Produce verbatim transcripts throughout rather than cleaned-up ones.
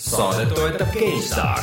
Saadet toetab GameStar.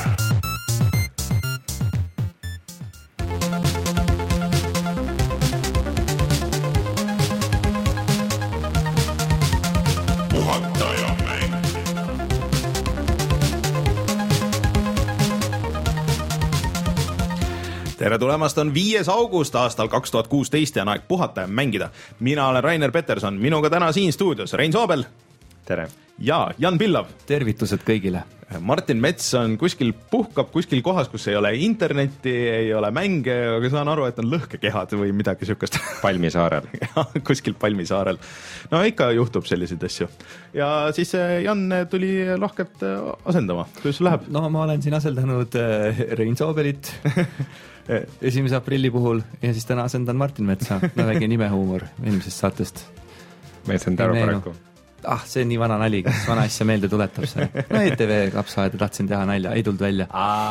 Tere tulemast, on viies august aastal kaks tuhat kuusteist ja on aeg puhata ja mängida. Mina olen Rainer Peterson, minuga täna siin stuudios Rein Soobel. Tere. Ja Jan Pillav. Tervitused kõigile. Martin Mets on kuskil puhkab kuskil kohas, kus ei ole internetti, ei ole mänge, aga saan aru, et on lõhkekehad või midagi sükast. Palmisaarel. Kuskil Palmisaarel. No ikka juhtub selliseid asju. Ja siis Jan tuli lahkelt asendama. Kuidas läheb? No ma olen siin aseldanud Rein Soobelit esimese aprilli puhul ja siis täna asendan Martin Metsa. No väike nimehuumor eelmisest saatest. Mees on täru paraku. Ah, see on nii vana nali, kas vana asja meelde tuletab see. No E T V kapsaaeda tahtsin teha nalja, ei tulnud välja.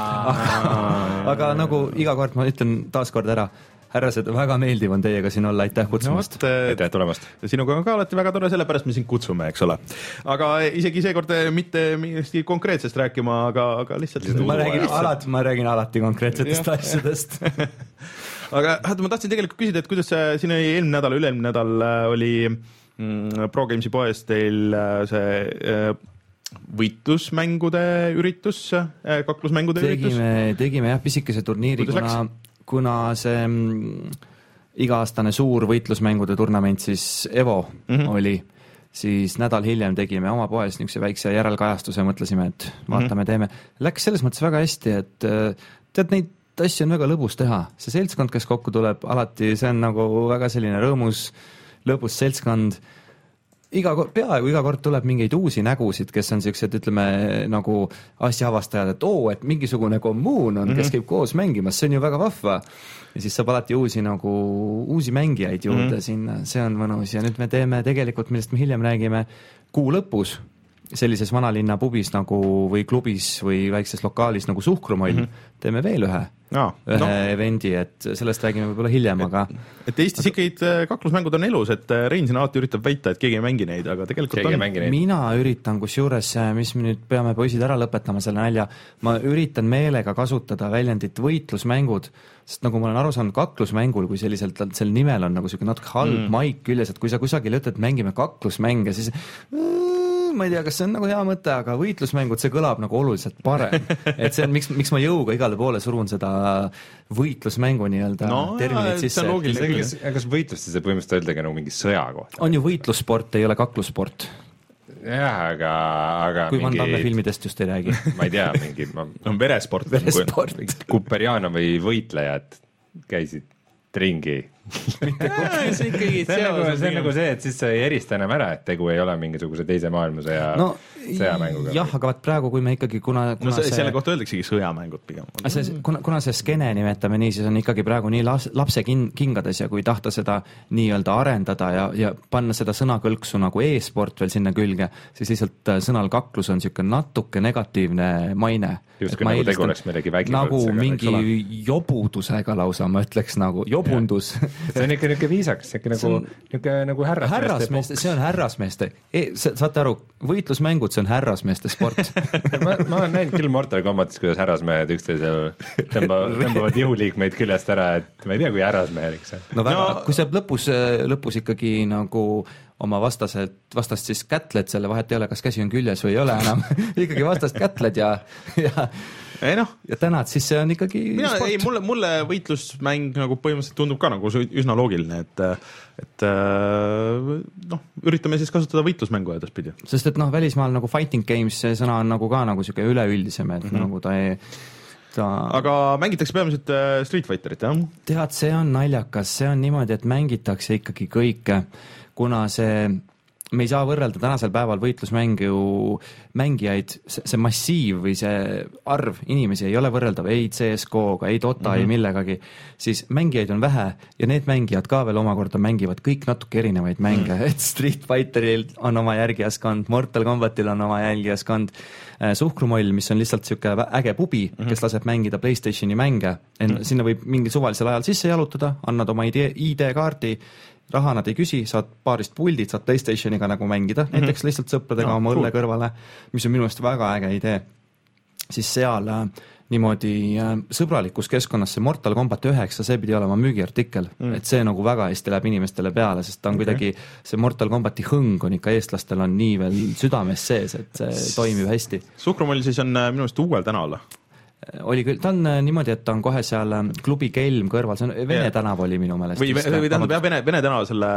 Aga, aga nagu iga kord ma ütlen taas kord ära, härrased, väga meeldiv on teiega siin olla, aitäh kutsumast. No, aitäh tulemast. Sinuga on ka alati väga tore, sellepärast me sind kutsume, eks ole. Aga isegi seekord mitte millestki konkreetsest rääkima, aga, aga lihtsalt... Ma räägin, alati, ma räägin alati konkreetsetest asjadest. Aga ma tahtsin tegelikult küsida, et kuidas siin oli eelmine nädal, üle-eelmine nädal oli... Pro Gamesi poes teil see võitlusmängude üritus, kaklusmängude tegime, üritus? Tegime jah pisikese turniiri, kuna, kuna see iga-aastane suur võitlusmängude turnament siis Evo mm-hmm. oli, siis nädal hiljem tegime oma poes niisuguse väikse järelkajastuse, mõtlesime, et vaatame, teeme. Läks selles mõttes väga hästi, et tead, neid asju on väga lõbus teha. See seltskond, kes kokku tuleb, alati see on nagu väga selline rõõmus lõbus seltskond. Iga, peaaegu iga kord tuleb mingeid uusi nägusid, kes on sellised, ütleme, nagu asja avastajad, et oo, et mingisugune kommuun on, mm-hmm. kes käib koos mängimas, see on ju väga vahva. Ja siis saab alati uusi, nagu, uusi mängijaid juurde mm-hmm. sinna, see on mõnus. Ja nüüd me teeme tegelikult, millest me hiljem räägime, kuu lõpus sellises vanalinna pubis nagu, või klubis või väikses lokaalis nagu Suhkrumoll, mm-hmm. teeme veel ühe, no, ühe no. evendi, et sellest räägime võib-olla hiljem, aga... Et Eestis ikkagi kaklusmängud on elus, et Rein siin alati üritab väita, et keegi ei mängi neid, aga tegelikult keegi on... Mina üritan, kus juures, mis me nüüd peame poisid ära lõpetama selle nalja, ma üritan meelega kasutada väljendit võitlusmängud, sest nagu ma olen aru saanud kaklusmängul, kui selliselt sel nimel on nagu selline natuke halb mm. maik küljes, et kui sa kusagil ütled, mängime kaklusmänge, siis... ma ei tea, kas see on nagu hea mõte, aga võitlusmängud, see kõlab nagu oluliselt parem. Et see on, miks, miks ma jõuga igale poole surun seda võitlusmängu nii-öelda no, terminit sisse. Aga kas võitlustes see põhimõtteliselt öeldagi nagu mingi sõja kohta? On ju võitlussport, ei ole kaklussport. Jah, aga, aga kui mingi... Van Damme filmidest just ei räägi. Ma ei tea, mingi... Ma... on veresport. Veresport. Kuperjanovi võitlejad käisid ringi. see on ikkagi see on, nagu, see on nagu see, et siis sa ei erista enam ära, et tegu ei ole mingisuguse teise maailmasõja no, sõjamänguga. Jah, aga vaat praegu, kui me ikkagi kuna, kuna no, see, see... selle kohta öeldaksegi sõjamängud pigem. See, kuna, kuna see skene nimetame nii, siis on ikkagi praegu nii las, lapse kin, kingades ja kui tahta seda nii-öelda arendada ja, ja panna seda sõnakõlksu nagu e-sport veel sinna külge, siis lihtsalt sõnal kaklus on niisugune natuke negatiivne maine. Just kui nagu tegu oleks midagi vägivaldsega. Nagu mingi jobudusega lausa, ma ütleks nagu jobundus. See on ikka niisugune viisakas, ikka nagu, niisugune nagu härrasmeeste, härrasmeeste see on härrasmeeste. E, saate aru, võitlusmängud, see on härrasmeeste sport. ma, ma olen näinud küll Mortal Kombatis, kuidas härrasmehed üksteisel tõmbavad, tõmbavad jõuliikmeid küljest ära, et ma ei tea, kui härrasmeheliks. No väga, no, kui sa lõpus, lõpus ikkagi nagu oma vastased, vastast siis kätled, selle vahet ei ole, kas käsi on küljes või ei ole enam. ikkagi vastast kätled ja, ja, ei no. ja tänad, siis see on ikkagi mina, sport. Ei, mulle, mulle võitlusmäng nagu põhimõtteliselt tundub ka nagu üsna loogiline, et, et noh, üritame siis kasutada võitlusmängu edaspidi. Sest et noh, välismaal nagu fighting games, see sõna on nagu ka nagu siuke üleüldisem, et mm-hmm. nagu ta ei ta... Aga mängitakse peamiselt Street Fighterit, jah? Tead, see on naljakas, see on niimoodi, et mängitakse ikkagi kõike, kuna see, me ei saa võrrelda tänasel päeval võitlusmängu mängijaid, see massiiv või see arv inimesi ei ole võrreldav ei C S G O-ga, ei Dota mm-hmm. ei millegagi, siis mängijaid on vähe ja need mängijad ka veel omakorda mängivad kõik natuke erinevaid mänge, mm. et Street Fighteril on oma järgijaskond, Mortal Kombatil on oma järgijaskond, Suhkrumoll, mis on lihtsalt siuke äge pubi, mm-hmm. kes laseb mängida PlayStationi mänge, mm-hmm. sinna võib mingi suvalisel ajal sisse jalutada, annad oma I D-kaardi, raha nad ei küsi, saad paarist puldid, saad PlayStationiga nagu mängida, mm-hmm. näiteks lihtsalt sõpradega no, oma õlle cool. kõrvale, mis on minu meelest väga äge idee. siis seal äh, niimoodi äh, sõbralikus keskkonnas see Mortal Combat üheksa, see pidi olema müügiartikkel mm., et see nagu väga hästi läheb inimestele peale, sest ta on okay. kuidagi, see Mortal Combati hõng on ikka eestlastel on nii veel südames sees, et see toimib hästi. Suhkrumoll siis on minu meelest uuel tänaval? Oli küll, ta on niimoodi, et ta on kohe seal klubi Kelm kõrval, see on Vene yeah. tänav oli minu meelest. Või, või tähendab jah, Vene, Vene tänav selle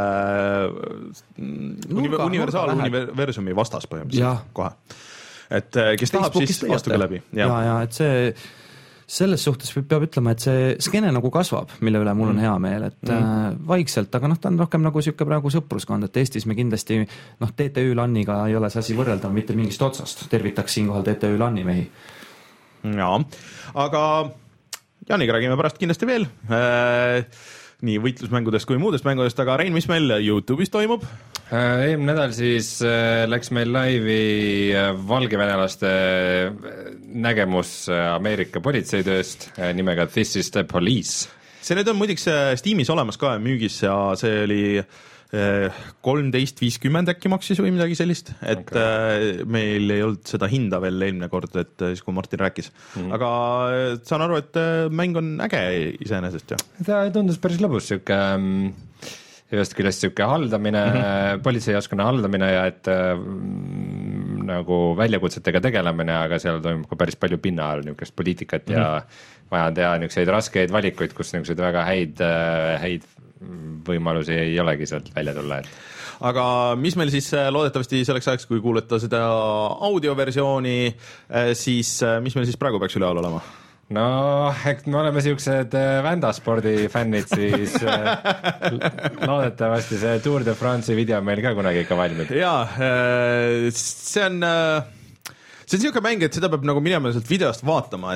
nurga, universaaluniversumi vastas põhimõtteliselt kohe. Et kes tahab, siis astuge läbi. Ja, ja, ja, et see, selles suhtes peab ütlema, et see skene nagu kasvab, mille üle mul on hea meel, et mm. vaikselt, aga noh, ta on rohkem nagu siuke praegu sõpruskond, et Eestis me kindlasti, noh, T T Ü Lanniga ei ole see asi võrreldav mitte mingist otsast, tervitaks siinkohal T T Ü Lanni mehi. Jaa, aga Jaaniga räägime pärast kindlasti veel äh, nii võitlusmängudest kui muudest mängudest, aga Rein, mis meil YouTube'is toimub? Eelmine nädal siis äh, läks meil laivi äh, valgevenelaste nägemus Ameerika politseitööst äh, nimega This is the Police. See nüüd on muidiks Steamis olemas ka müügis ja see oli kolmteist viiskümmend äkki maksis või midagi sellist, et okay. meil ei olnud seda hinda veel eelmine kord, et siis kui Martin rääkis mm. aga saan aru, et mäng on äge iseenesest, jah? Ta tundus päris lõbus, siuke ühest küljest siuke haldamine mm, -hmm. politseijaskonna haldamine ja et mm, nagu väljakutsetega tegelemine, aga seal toimub ka päris palju pinna all niisugust poliitikat mm -hmm. ja vaja teha niisuguseid raskeid valikuid, kus niisuguseid väga häid, häid võimalusi ei olegi sealt välja tulla. Et. Aga mis meil siis loodetavasti selleks ajaks, kui kuuleta seda audioversiooni, siis mis meil siis praegu peaks üleval olema? No, eks me oleme siuksed vändaspordi fännid, siis loodetavasti see Tour de France'i video meil ka kunagi ikka valmib. Jaa, see on, see on siuke mäng, et seda peab nagu minema sealt videost vaatama,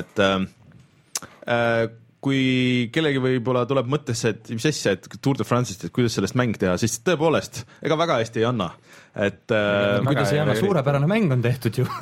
et kui kellegi võib-olla tuleb mõttesse, et mis asja, et Tour de France'ist, et kuidas sellest mäng teha, siis tõepoolest, ega väga hästi ei anna. Et, äh, kuidas ei anna, suurepärane mäng on tehtud ju.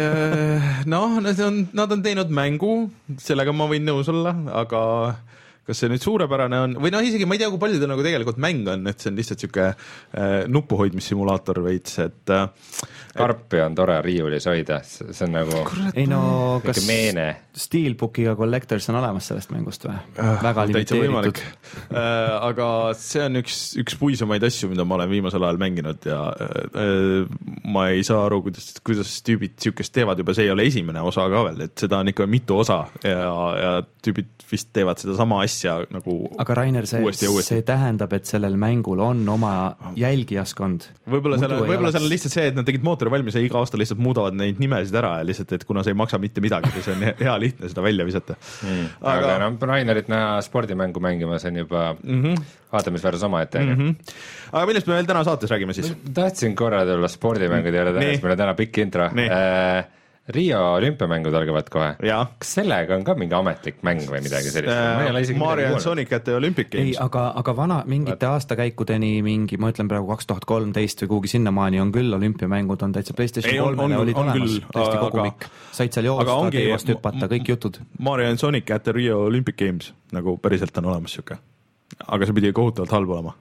noh, nad on, nad on teinud mängu, sellega ma võin nõus olla, aga kas see nüüd suurepärane on, või noh, isegi ma ei tea, kui palju ta nagu tegelikult mäng on, et see on lihtsalt siuke äh, nupuhoidmissimulaator veits, et äh, karpi on tore riiulis hoida, see on nagu Kurat, ei no, kas meene. Steelbookiga Collectors on olemas sellest mängust või? Väga limiteeritud. Äh, aga see on üks, üks puisamaid asju, mida ma olen viimasel ajal mänginud ja äh, ma ei saa aru, kuidas, kuidas tüübid siukest teevad, juba see ei ole esimene osa ka veel, et seda on ikka mitu osa ja, ja tüübid vist teevad seda sama asja nagu aga Rainer, see, uuesti ja uuesti. See tähendab, et sellel mängul on oma jälgijaskond. Võib-olla seal on, võib-olla seal on lihtsalt see, et nad tegid mootori valmis ja iga aasta lihtsalt muudavad neid nimesid ära ja lihtsalt, et kuna see ei maksa mitte midagi, siis on hea lihtne seda välja visata. Mm. Aga, aga no, Rainerit näha spordimängu mängima, see on juba mm -hmm. vaatamisväärus oma ette. Mm -hmm. Aga millest me veel täna saates räägime siis? Tahtsin korra tulla spordimängude juurde täna, meil on täna pikk intro. Äh, Rio olümpiamängud algavad kohe. Ja. Kas sellega on ka mingi ametlik mäng või midagi sellist? Äh, Mario and Sonic at the Olympic Games. Ei, aga, aga vana mingite Vaat. aastakäikudeni mingi, ma ütlen praegu kaks tuhat kolmteist või kuhugi sinnamaani on küll olümpiamängud, on täitsa PlayStation kolmele olid on olemas. Küll, täiesti kogumik. Said seal joosta, teivast hüpata, kõik jutud. Mario and Sonic at the Rio Olympic Games, nagu päriselt on olemas siuke. Aga see pidi kohutavalt halb olema.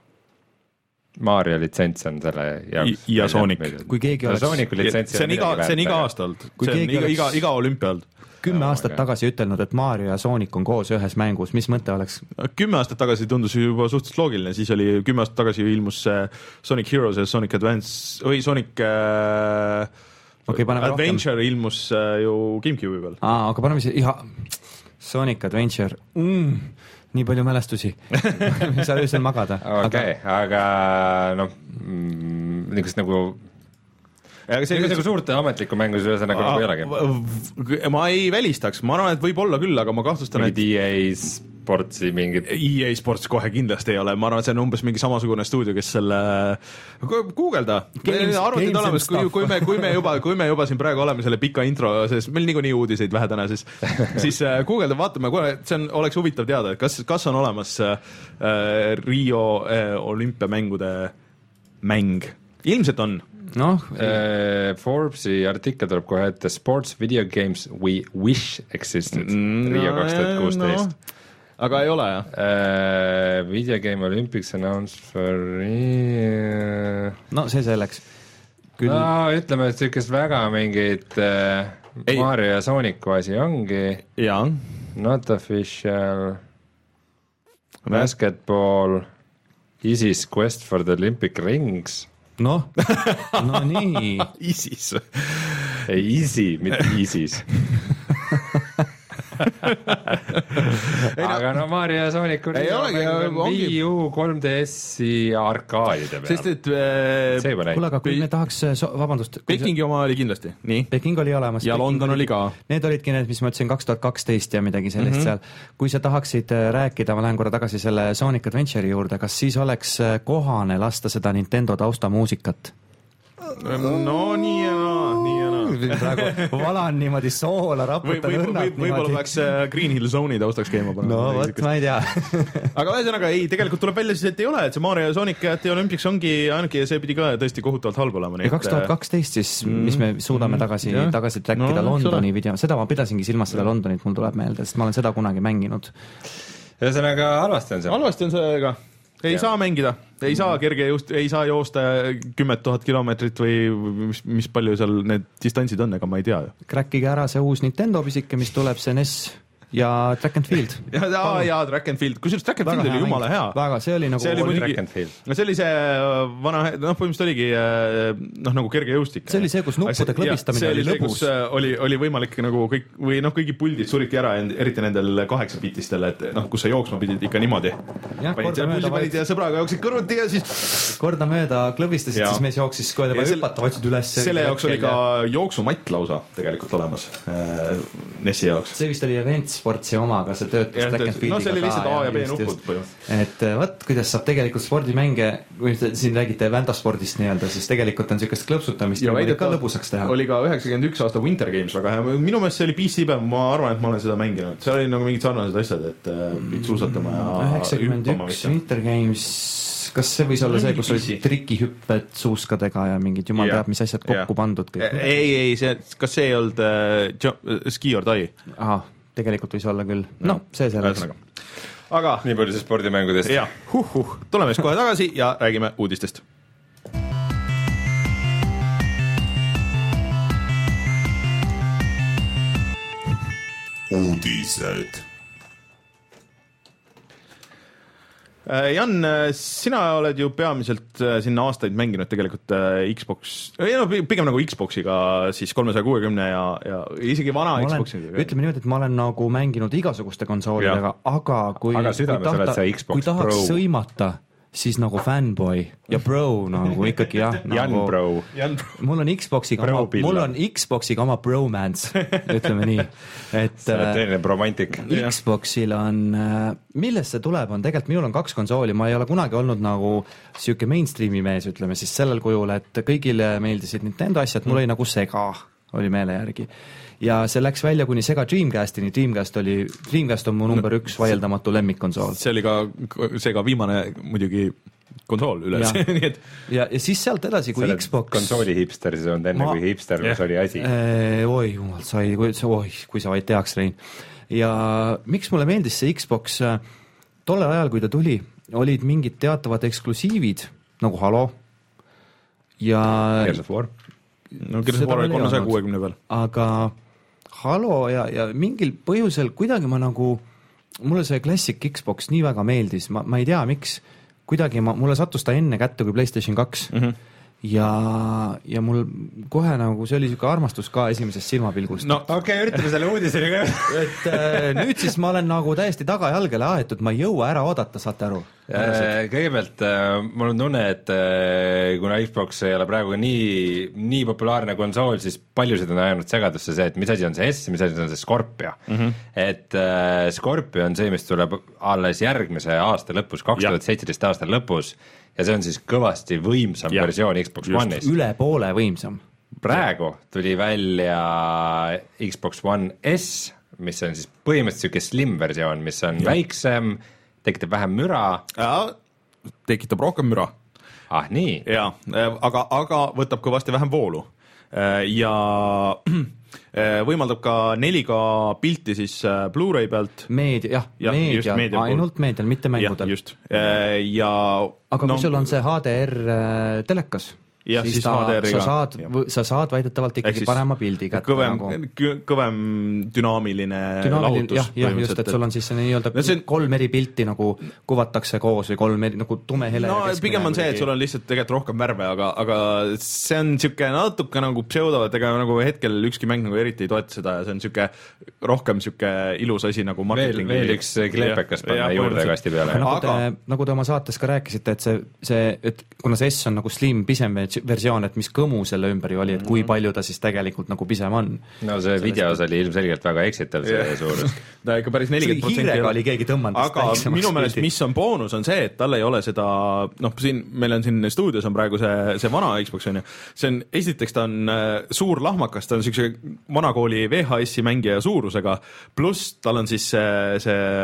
Mario litsents on selle jaoks. Ja Sonic. Kui keegi oleks... See on iga, see on iga aasta olnud. See on iga, iga, iga olümpia olnud. Kümme aastat tagasi ütelnud, et Mario ja Sonic on koos ühes mängus, mis mõte oleks? Kümme aastat tagasi tundus juba suhteliselt loogiline, siis oli kümme aastat tagasi ilmus Sonic Heroes ja Sonic Advance, või Sonic äh, okay, Adventure rohkem. ilmus äh, ju GameCube'i peal. Aa, aga paneme siis, jah, Sonic Adventure, mm, nii palju mälestusi, ei saa öösel magada. Okei, okay, aga noh, niisugust nagu aga see nagu suurte ametliku mängu ühesõnaga nagu ei olegi. Ma ei välistaks, ma arvan, et võib olla küll, aga ma kahtlustan, et E A Sportsi mingid E A Sports kohe kindlasti ei ole, ma arvan, et see on umbes mingi samasugune stuudio, kes selle Googleda, arvutid olemas, kui, kui, me, kui, me juba, kui me juba siin praegu oleme selle pika intro, sest meil niikuinii uudiseid vähe täna, siis, siis Googleda vaatame, see on, oleks huvitav teada, et kas, kas on olemas äh, Rio äh, olümpiamängude mäng, ilmselt on. noh, uh, Forbesi artikkel tuleb kohe ette Sports Video Games We Wish Existed no, Rio kaks tuhat kuusteist no. Aga ei ole jah uh, Video Game Olympics announced for uh... no see selleks küll no ütleme, et siukest väga mingit äh, Mario ja Sooniku asi ongi. jaa. Not official, basketball, ISIS quest for the Olympic rings. noh, no nii. ISIS. ei, Easy, mitte ISIS. aga no Mario ja Sooniku ei olegi, ongi Wii U, kolm D S-i arkaadide peal. sest et äh, kuule, aga kui me tahaks, vabandust, Pekingi oma oli kindlasti, nii. Peking oli olemas. ja Peking London oli ka. Need olidki need, mis ma ütlesin kaks tuhat kaksteist ja midagi sellist mm -hmm. seal. Kui sa tahaksid rääkida, ma lähen korra tagasi selle Sonic Adventure'i juurde, kas siis oleks kohane lasta seda Nintendo taustamuusikat? no nii ja naa, nii ja naa. praegu valan niimoodi soola, raputan õnnalt. võib-olla peaks Green Hill Zone'i taustaks käima. no vot, ma ei tea. aga ühesõnaga ei, tegelikult tuleb välja siis, et ei ole, et see Mario ja Sonic ja Olympics ongi ainuke ja see pidi ka tõesti kohutavalt halb olema. ja kaks tuhat kaksteist siis, mis me suudame tagasi, tagasi trackida no, Londoni video, seda ma pidasingi silmas seda Londonit, mul tuleb meelde, sest ma olen seda kunagi mänginud. ühesõnaga halvasti on see. halvasti on see ka. ei ja. saa mängida, ei saa kerge just, ei saa joosta kümmet tuhat kilomeetrit või mis, mis palju seal need distantsid on, ega ma ei tea. Crackige ära see uus Nintendo pisike, mis tuleb, see N E S ja Track and Field. ja, ja, ja Track and Field, kusjuures Track and Field oli jumala hea. väga, see oli nagu see oli, muidugi, no see oli see vana, noh põhimõtteliselt oligi noh nagu kerge jõustik. see oli see, kus nuppude klõbistamine oli lõbus. oli, oli võimalik nagu kõik või noh, kõigi puldid suriti ära, eriti nendel kaheksabitistel, et noh, kus sa jooksma pidid ikka niimoodi. panid selle puldi, panid ja sõbraga jooksid kõrvuti ja siis kordamööda klõbistasid, siis mees jooksis, kui ta hüpata, võtsid üles. selle jaoks oli ka jooksumatt lausa tegelikult olemas N E S-i jaoks. see vist oli events sportsi omaga, see töötas Track and Fieldiga no see oli lihtsalt A ja B nupud põhimõtteliselt. Et vot, kuidas saab tegelikult spordimänge, kui te siin räägite vändaspordist nii-öelda, siis tegelikult on niisugust klõpsutamist ja võib ka lõbusaks teha. oli ka üheksakümmend üks aasta Winter Games väga hea, minu meelest see oli P C peal, ma arvan, et ma olen seda mänginud, seal oli nagu mingid sarnased asjad, et pidid suusatama ja üheksakümmend üks Winter Games, kas see võis olla see, kus olid trikihüpped suuskadega ja mingid jumal teab, mis asjad kokku pandud kõik? ei, ei, see, kas see ei olnud uh, Ski or Die? ahah, tegelikult võis olla küll. noh, see selleks. aga nii palju siis spordimängudest. jah, huh, huh. tuleme siis kohe tagasi ja räägime uudistest. uudised. Jan, sina oled ju peamiselt sinna aastaid mänginud tegelikult Xbox, ei no pigem nagu Xboxiga siis kolmesaja kuuekümne ja, ja isegi vana olen, Xboxiga. ütleme niimoodi, et ma olen nagu mänginud igasuguste konsoolidega, aga kui, aga kui, tahta, kui tahaks Pro. sõimata, siis nagu fanboy ja bro nagu ikkagi jah. Jan nagu, bro. mul on Xboxiga oma, mul on Xboxiga oma bromance, ütleme nii. Et, sa oled teine bromantik. Xboxil on, millest see tuleb, on tegelikult, minul on kaks konsooli, ma ei ole kunagi olnud nagu siuke mainstreami mees, ütleme siis sellel kujul, et kõigile meeldisid Nintendo asjad, mul oli nagu Sega, oli meele järgi. Ja see läks välja kuni Sega Dreamcastini, Dreamcast oli, Dreamcast on mu number üks vaieldamatu lemmikkonsool. See oli ka Sega viimane muidugi konsool üles. Ja, et... ja, ja siis sealt edasi, kui Xbox... konsooli hipster, siis on enne ma... kui hipster, mis oli asi. Eee, oi, jumal, sai, kui, oi, kui sa vaid teaks, Rein. Ja miks mulle meeldis see Xbox, tollel ajal, kui ta tuli, olid mingid teatavad eksklusiivid, nagu Halo ja... Gears of War. No Gears of War oli kolmesaja kuuekümne peal. Aga Halo ja, ja mingil põhjusel kuidagi ma nagu, mulle see Classic Xbox nii väga meeldis, ma, ma ei tea, miks, kuidagi ma, mulle sattus ta enne kätte kui PlayStation kaks mm. -hmm. ja, ja mul kohe nagu see oli niisugune armastus ka esimesest silmapilgust. No okei okay,, üritame selle uudiseni ka. et äh, nüüd siis ma olen nagu täiesti tagajalgele aetud, ma ei jõua ära oodata, saate aru? Kõigepealt mul on tunne, et kuna Xbox ei ole praegu nii, nii populaarne konsool, siis paljusid on ajanud segadusse see, et mis asi on see S, mis asi on see Scorpio mm. -hmm. Et Scorpio on see, mis tuleb alles järgmise aasta lõpus, kaks tuhat seitseteist aasta lõpus ja see on siis kõvasti võimsam ja. versioon Xbox One'ist. Üle poole võimsam. Praegu tuli välja Xbox One S, mis on siis põhimõtteliselt siuke slim versioon, mis on ja. väiksem, tekitab vähem müra. Ja, tekitab rohkem müra. Ah, nii? Ja, aga, aga võtab kõvasti vähem voolu. Ja võimaldab ka neli K pilti siis Blu-ray pealt. Meedia, jah, ja, meedia, meedia, ainult meedial, mitte mängudel. Ja, just. Ja, aga no, kui sul on see H D R telekas, ja siis, siis ta, H D R-iga. sa saad, sa saad väidetavalt ikkagi parema pildi kätte. Kõvem, nagu. kõvem dünaamiline, dünaamiline lahutus. jah, jah, just, et sul on siis see nii-öelda no see... kolm eri pilti nagu kuvatakse koos või kolm eri, nagu tume hele. No pigem on see, et sul on lihtsalt tegelikult rohkem värve, aga, aga see on siuke natuke nagu pseudo, et ega nagu hetkel ükski mäng nagu eriti ei toeta seda ja see on siuke rohkem siuke ilus asi nagu marketingi. Veel, veel üks kleepekas panna juurde kasti peale. Nagu, aga... te, nagu te oma saates ka rääkisite, et see, see, et kuna see S on nagu slim, pisem versioon, et mis kõmu selle ümber ju oli, et kui palju ta siis tegelikult nagu pisem on. No see Sellest videos et... oli ilmselgelt väga eksitav see yeah. suurus. ta ikka päris nelikümmend protsenti hiirega oli keegi tõmmanud. Aga minu meelest, mis on boonus, on see, et tal ei ole seda, noh, siin meil on siin stuudios on praegu see, see vana Xbox on ju, see on, esiteks ta on äh, suur lahmakas, ta on siukse vanakooli V H S-i mängija suurusega, pluss tal on siis see,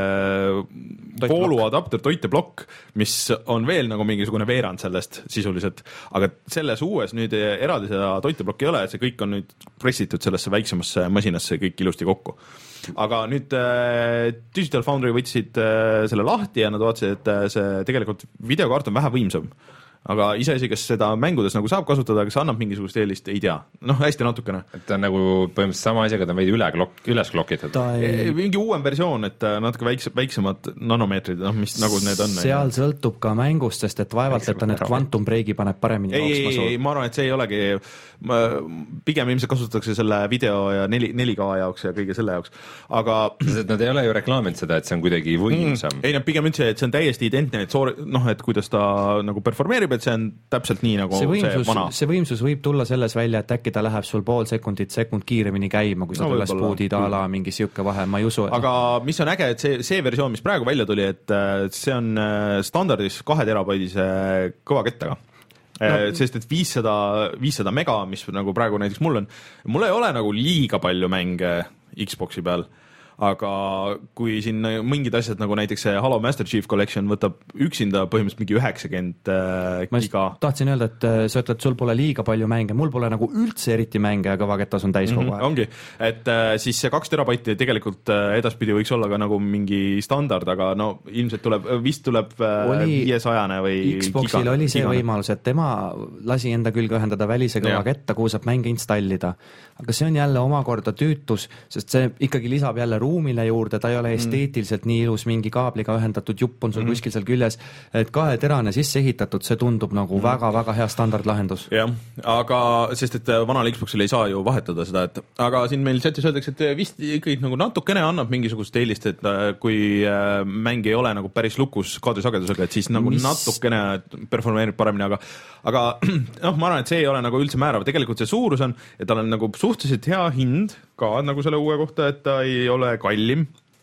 see vooluadapter, toiteblokk, mis on veel nagu mingisugune veerand sellest sisuliselt, aga selles uues nüüd eraldi seda toiteblokki ei ole, et see kõik on nüüd pressitud sellesse väiksemasse masinasse kõik ilusti kokku. Aga nüüd äh, Digital Foundry võtsid äh, selle lahti ja nad vaatasid, et äh, see tegelikult videokaart on vähe võimsam. Aga iseasi, kas seda mängudes nagu saab kasutada, kas annab mingisugust eelist, ei tea. Noh, hästi natukene. Et ta on nagu põhimõtteliselt sama asi, aga ta on veidi üle klok, üles klokitud. Ei... Mingi uuem versioon, et natuke väikse, väiksemad nanomeetrid, noh, mis nagu need on. Seal ja. Sõltub ka mängust, sest et vaevalt, et ta need Quantum Breaki paneb paremini ei, ei, ei, ma arvan, et see ei olegi, ma, pigem ilmselt kasutatakse selle video ja neli, neli K jaoks ja kõige selle jaoks, aga sest nad ei ole ju reklaaminud seda, et see on kuidagi võimsam. Mm, ei, no pigem üldse, et see on täiesti identne, et soor, noh, et kuidas ta nagu performeerib, et see on täpselt nii nagu see, võimsus, see vana. See võimsus võib tulla selles välja, et äkki ta läheb sul pool sekundit, sekund kiiremini käima, kui sa no, tulles puudid a la mingi siuke vahe, ma ei usu. Aga no. Mis on äge, et see, see versioon, mis praegu välja tuli, et see on standardis kahe terabaidise kõvakettaga. No. Sest et viissada, viissada mega, mis nagu praegu näiteks mul on, mul ei ole nagu liiga palju mänge Xboxi peal, aga kui siin mingid asjad nagu näiteks see Halo Master Chief Collection võtab üksinda põhimõtteliselt mingi üheksakümmend ma giga. Tahtsin öelda, et sa ütled, sul pole liiga palju mänge, mul pole nagu üldse eriti mänge, aga kõvaketas on täis kogu aeg. Mm-hmm, ongi, et siis see kaks terabaiti tegelikult edaspidi võiks olla ka nagu mingi standard, aga no ilmselt tuleb, vist tuleb viiesajane või Xboxil giga, oli see gigane. Võimalus, et tema lasi enda külge ühendada välise kõvaketta, kuhu saab mänge installida. Aga see on jälle omakorda tüütus, sest see ikkagi lisab jälle ruumile juurde, ta ei ole esteetiliselt mm. nii ilus, mingi kaabliga ühendatud jupp on sul mm. kuskil seal küljes, et kaheterane sisse ehitatud, see tundub nagu väga-väga mm. hea standardlahendus. Jah, aga sest, et vanal Xboxil ei saa ju vahetada seda, et aga siin meil setis öeldakse, et vist ikkagi nagu natukene annab mingisugust eelist, et kui mäng ei ole nagu päris lukus kaadrisagedusega, et siis nagu Mis... natukene performeerib paremini, aga aga noh, ma arvan, et see ei ole nagu üldse määrav, tegelikult see suurus on, et tal on nagu suhteliselt hea hind ka nagu selle uue kohta, et ta ei ole kallim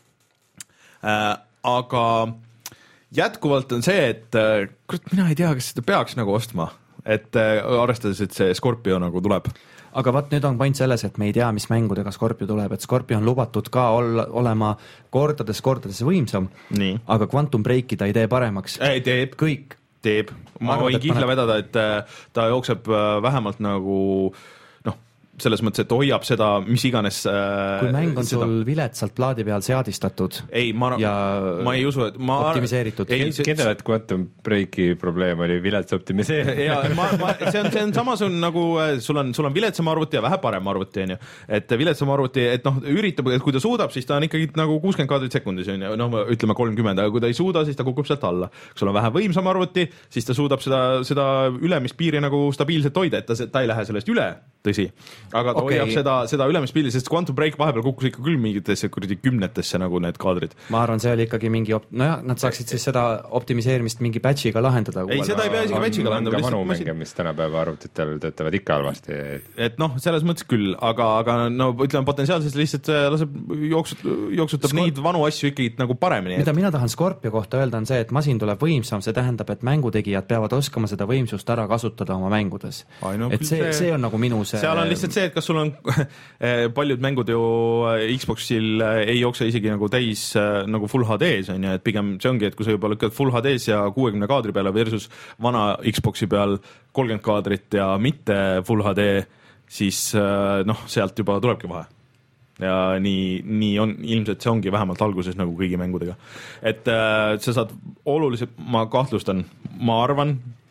äh,, aga jätkuvalt on see, et äh, kurat, mina ei tea, kas seda peaks nagu ostma, et äh, arvestades, et see Scorpio nagu tuleb. Aga vaat nüüd on point selles, et me ei tea, mis mängudega Scorpio tuleb, et Scorpio on lubatud ka olla, olema kordades, kordades võimsam, nii. Aga Quantum Breaki ta ei tee paremaks. Ei, teeb. Kõik. Teeb. Ma võin kihla vedada, et ta jookseb vähemalt nagu noh, selles mõttes, et hoiab seda, mis iganes kui mäng on seda... sul viletsalt plaadi peal seadistatud ei, ma, ja ma ei usu, et ma optimiseeritud. Kindel, et Quantum Breaki probleem oli vilets optimiseerimine. ja, ma, ma, see on, see on sama sul nagu, sul on, sul on viletsam arvuti ja vähe parem arvuti, on ju. Et viletsam arvuti, et noh, üritab, et kui ta suudab, siis ta on ikkagi nagu kuuskümmend kaadrit sekundis, on ju, noh, ütleme kolmkümmend, aga kui ta ei suuda, siis ta kukub sealt alla. Kui sul on vähe võimsam arvuti, siis ta suudab seda, seda ülemist piiri nagu stabiilselt hoida, et ta, ta ei lähe sellest üle, tõsi. Aga ta okay. hoiab seda, seda ülemisbildi, sest Quantum Break vahepeal kukkus ikka küll mingitesse kuradi kümnetesse nagu need kaadrid. Ma arvan, see oli ikkagi mingi, op... nojah, nad saaksid siis seda optimiseerimist mingi patchiga lahendada. Ei, seda ei pea isegi patchiga lahendada. On ka vanu mänge, mis tänapäeva arvutitel töötavad ikka halvasti. Et noh, selles mõttes küll, aga, aga no ütleme potentsiaalselt lihtsalt laseb jooksut, jooksutab Skor... neid vanu asju ikkagi nagu paremini. Mida et... mina tahan Scorpio kohta öelda on see, et masin tuleb võimsam, see tähendab, et mängutegijad peavad oskama seda võimsust ära kasutada oma mängudes. Ai, no, et see, see... see on nagu minu see... Seal on lihtsalt see, et kas sul on paljud mängud ju Xboxil ei jookse isegi nagu täis nagu Full H D-s on ju, et pigem see ongi, et kui sa juba lükkad Full H D-s ja kuuekümne kaadri peale versus vana Xboxi peal kolmkümmend kaadrit ja mitte Full H D, siis noh, sealt juba tulebki vahe. Ja nii, nii on, ilmselt see ongi vähemalt alguses nagu kõigi mängudega. Et äh, sa saad oluliselt, ma kahtlustan, ma arvan,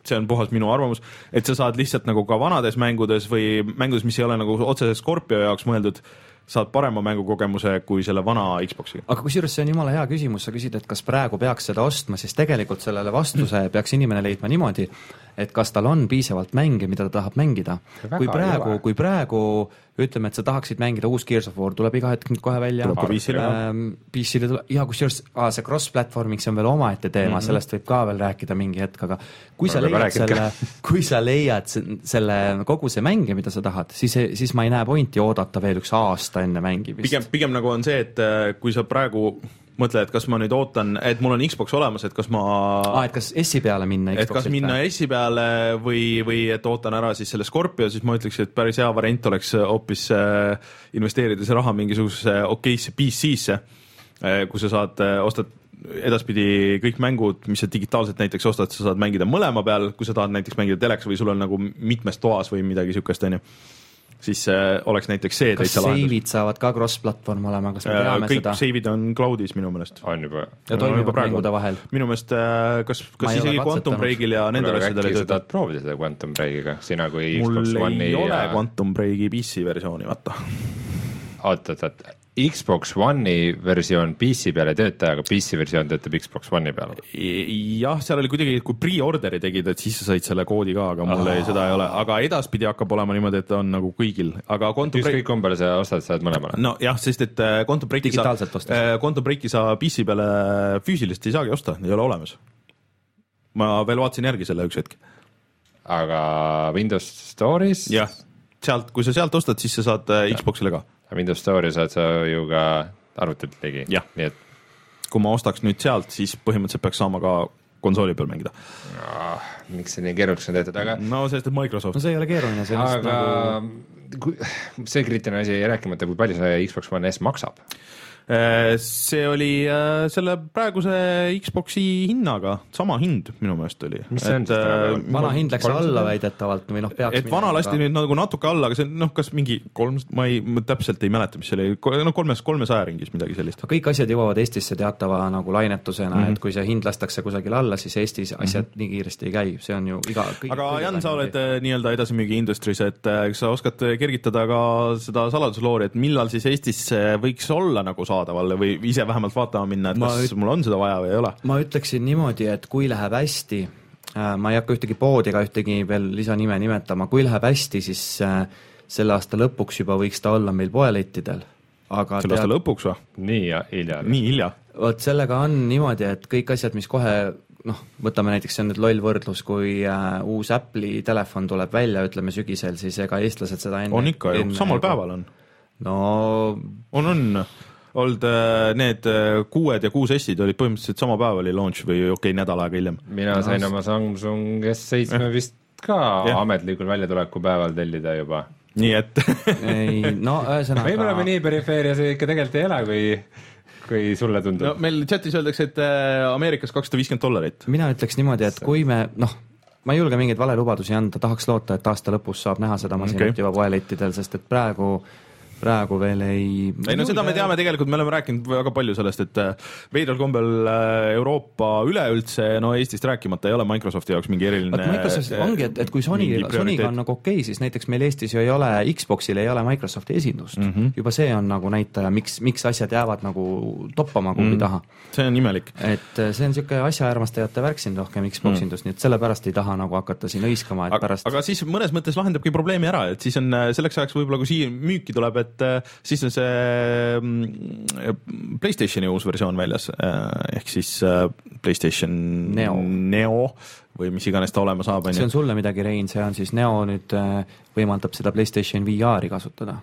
see on puhas minu arvamus, et sa saad lihtsalt nagu ka vanades mängudes või mängudes, mis ei ole nagu otseselt Scorpio jaoks mõeldud, saad parema mängukogemuse kui selle vana Xboxiga. Aga kusjuures see on jumala hea küsimus, sa küsid, et kas praegu peaks seda ostma, siis tegelikult sellele vastuse peaks inimene leidma niimoodi, et kas tal on piisavalt mänge, mida ta tahab mängida. Kui praegu, kui praegu ütleme, et sa tahaksid mängida uus Gears of War, tuleb iga hetk nüüd kohe välja. P C-le ähm, P C-le tuleb, ja kusjuures ah, see cross-platforming, see on veel omaette teema, mm-hmm. sellest võib ka veel rääkida mingi hetk, aga kui sa leiad selle, kui sa leiad selle kogu see mänge, mida sa tahad, siis, siis ma ei näe pointi oodata veel üks aasta enne mängimist. Pigem, pigem nagu on see, et kui sa praegu mõtle, et kas ma nüüd ootan, et mul on Xbox olemas, et kas ma ah, et kas S-i peale minna et kas minna S-i peale või, või et ootan ära siis selle Scorpio, siis ma ütleks, et päris hea variant oleks hoopis investeerida see raha mingisugusesse okeisse P C-sse, kui sa saad, ostad edaspidi kõik mängud, mis sa digitaalselt näiteks ostad, sa saad mängida mõlema peal, kui sa tahad näiteks mängida teleks või sul on nagu mitmes toas või midagi sükest, on ju. Siis äh, oleks näiteks see kas save'id saavad ka cross-platvorm olema, kas me teame kõik seda? Kõik save'id on cloud'is minu meelest. On juba. Ja toimivad mängude vahel. Minu meelest, äh, kas, kas isegi Quantum Breakil ja nendel asjadel ei tööta? Sa tahad proovida seda Quantum Breakiga, sina kui mul Xbox One'i ei ole ja... Quantum Breaki P C versiooni, vaata. Oot, oot, oot. Xbox One'i versioon P C peale ei tööta, aga P C versioon töötab Xbox One'i peale. Jah, seal oli kuidagi, kui pre-orderi tegid, et siis sa said selle koodi ka, aga mul ei, seda ei ole. Aga edaspidi hakkab olema niimoodi, et on nagu kõigil. Aga Quantum Break... kõik umbele sa ostad, saad mõlemale. No jah, sest et Quantum Breaki sa, Quantum Breaki sa P C peale füüsilist ei saagi osta, ei ole olemas. Ma veel vaatasin järgi selle üks hetk. Aga Windows Store'is? Jah, sealt, kui sa sealt ostad, siis sa saad Xboxile ka. Windows Store'i saad sa ju ka arvutilt ligi. Jah, nii et kui ma ostaks nüüd sealt, siis põhimõtteliselt peaks saama ka konsooli peal mängida. No, miks see nii keeruliseks on tehtud, aga no sellest, et Microsoft. No see ei ole keeruline, see aga nagu... kui... see kriitiline asi rääkimata, kui palju see Xbox One S maksab? See oli selle praeguse Xboxi hinnaga, sama hind minu meelest oli. Mis see on siis praegu? Vana hind läks alla väidetavalt või noh, peaks et vana lasti nüüd nagu natuke alla, aga see noh, kas mingi kolm, ma ei, ma täpselt ei mäleta, mis see oli, no kolmes, kolmesaja ringis midagi sellist. Kõik asjad jõuavad Eestisse teatava nagu lainetusena, mm-hmm. et kui see hind lastakse kusagil alla, siis Eestis asjad mm-hmm. nii kiiresti ei käi, see on ju iga kõik, aga kõik Jan, sa oled nii-öelda edasimüügi industris, et sa oskad kergitada ka seda saladusloori, et millal siis Eestis võiks olla nagu saadaval või ise vähemalt vaatama minna, et ma kas üt... mul on seda vaja või ei ole? Ma ütleksin niimoodi, et kui läheb hästi, ma ei hakka ühtegi poodi ega ühtegi veel lisanime nimetama, kui läheb hästi, siis selle aasta lõpuks juba võiks ta olla meil poelettidel. Aga selle aasta tead... lõpuks või? Nii hilja. Nii hilja. Võt sellega on niimoodi, et kõik asjad, mis kohe, noh, võtame näiteks, see on nüüd loll võrdlus, kui uh, uus Apple'i telefon tuleb välja, ütleme sügisel, siis ega eestlased seda enne... On ikka ju, samal ega... päeval on. No... On, on... olnud need kuued ja kuus S-id olid põhimõtteliselt sama päev oli launch või okei, okay, nädal aega hiljem. Mina sain no, oma Samsung S seitse vist ka ja. Ametlikul väljatuleku päeval tellida juba. Nii et ei, no ühesõnaga me oleme nii perifeerias ikka tegelikult ei ela, kui, kui sulle tundub. No, meil chatis öeldakse, et Ameerikas kakssada viiskümmend dollarit. Mina ütleks niimoodi, et kui me, noh, ma ei julge mingeid valelubadusi anda, tahaks loota, et aasta lõpus saab näha seda masinat okay. juba poelettidel, sest et praegu praegu veel ei... ei no seda me teame tegelikult, me oleme rääkinud väga palju sellest, et veidral kombel Euroopa üleüldse, no Eestist rääkimata ei ole Microsofti jaoks mingi eriline... Vaat Microsoft ongi, et, et kui Sony, Sonyga on nagu okei okay,, siis näiteks meil Eestis ju ei ole, Xboxil ei ole Microsofti esindust. Mm -hmm. Juba see on nagu näitaja, miks, miks asjad jäävad nagu toppama kuhugi mm -hmm. taha. See on imelik. Et see on siuke asjaarmastajate värk siin rohkem Xboxindust, mm -hmm. nii et sellepärast ei taha nagu hakata siin õiskama, et aga, pärast... aga siis mõnes mõttes lahendabki probleemi ära, et siis on selleks ajaks võib-olla, kui siia müüki tuleb, et siis on see PlayStationi uus versioon väljas, ehk siis PlayStation Neo, Neo või mis iganes ta olema saab. See on sulle midagi, Rein, see on siis Neo nüüd võimaldab seda PlayStation V R-i kasutada.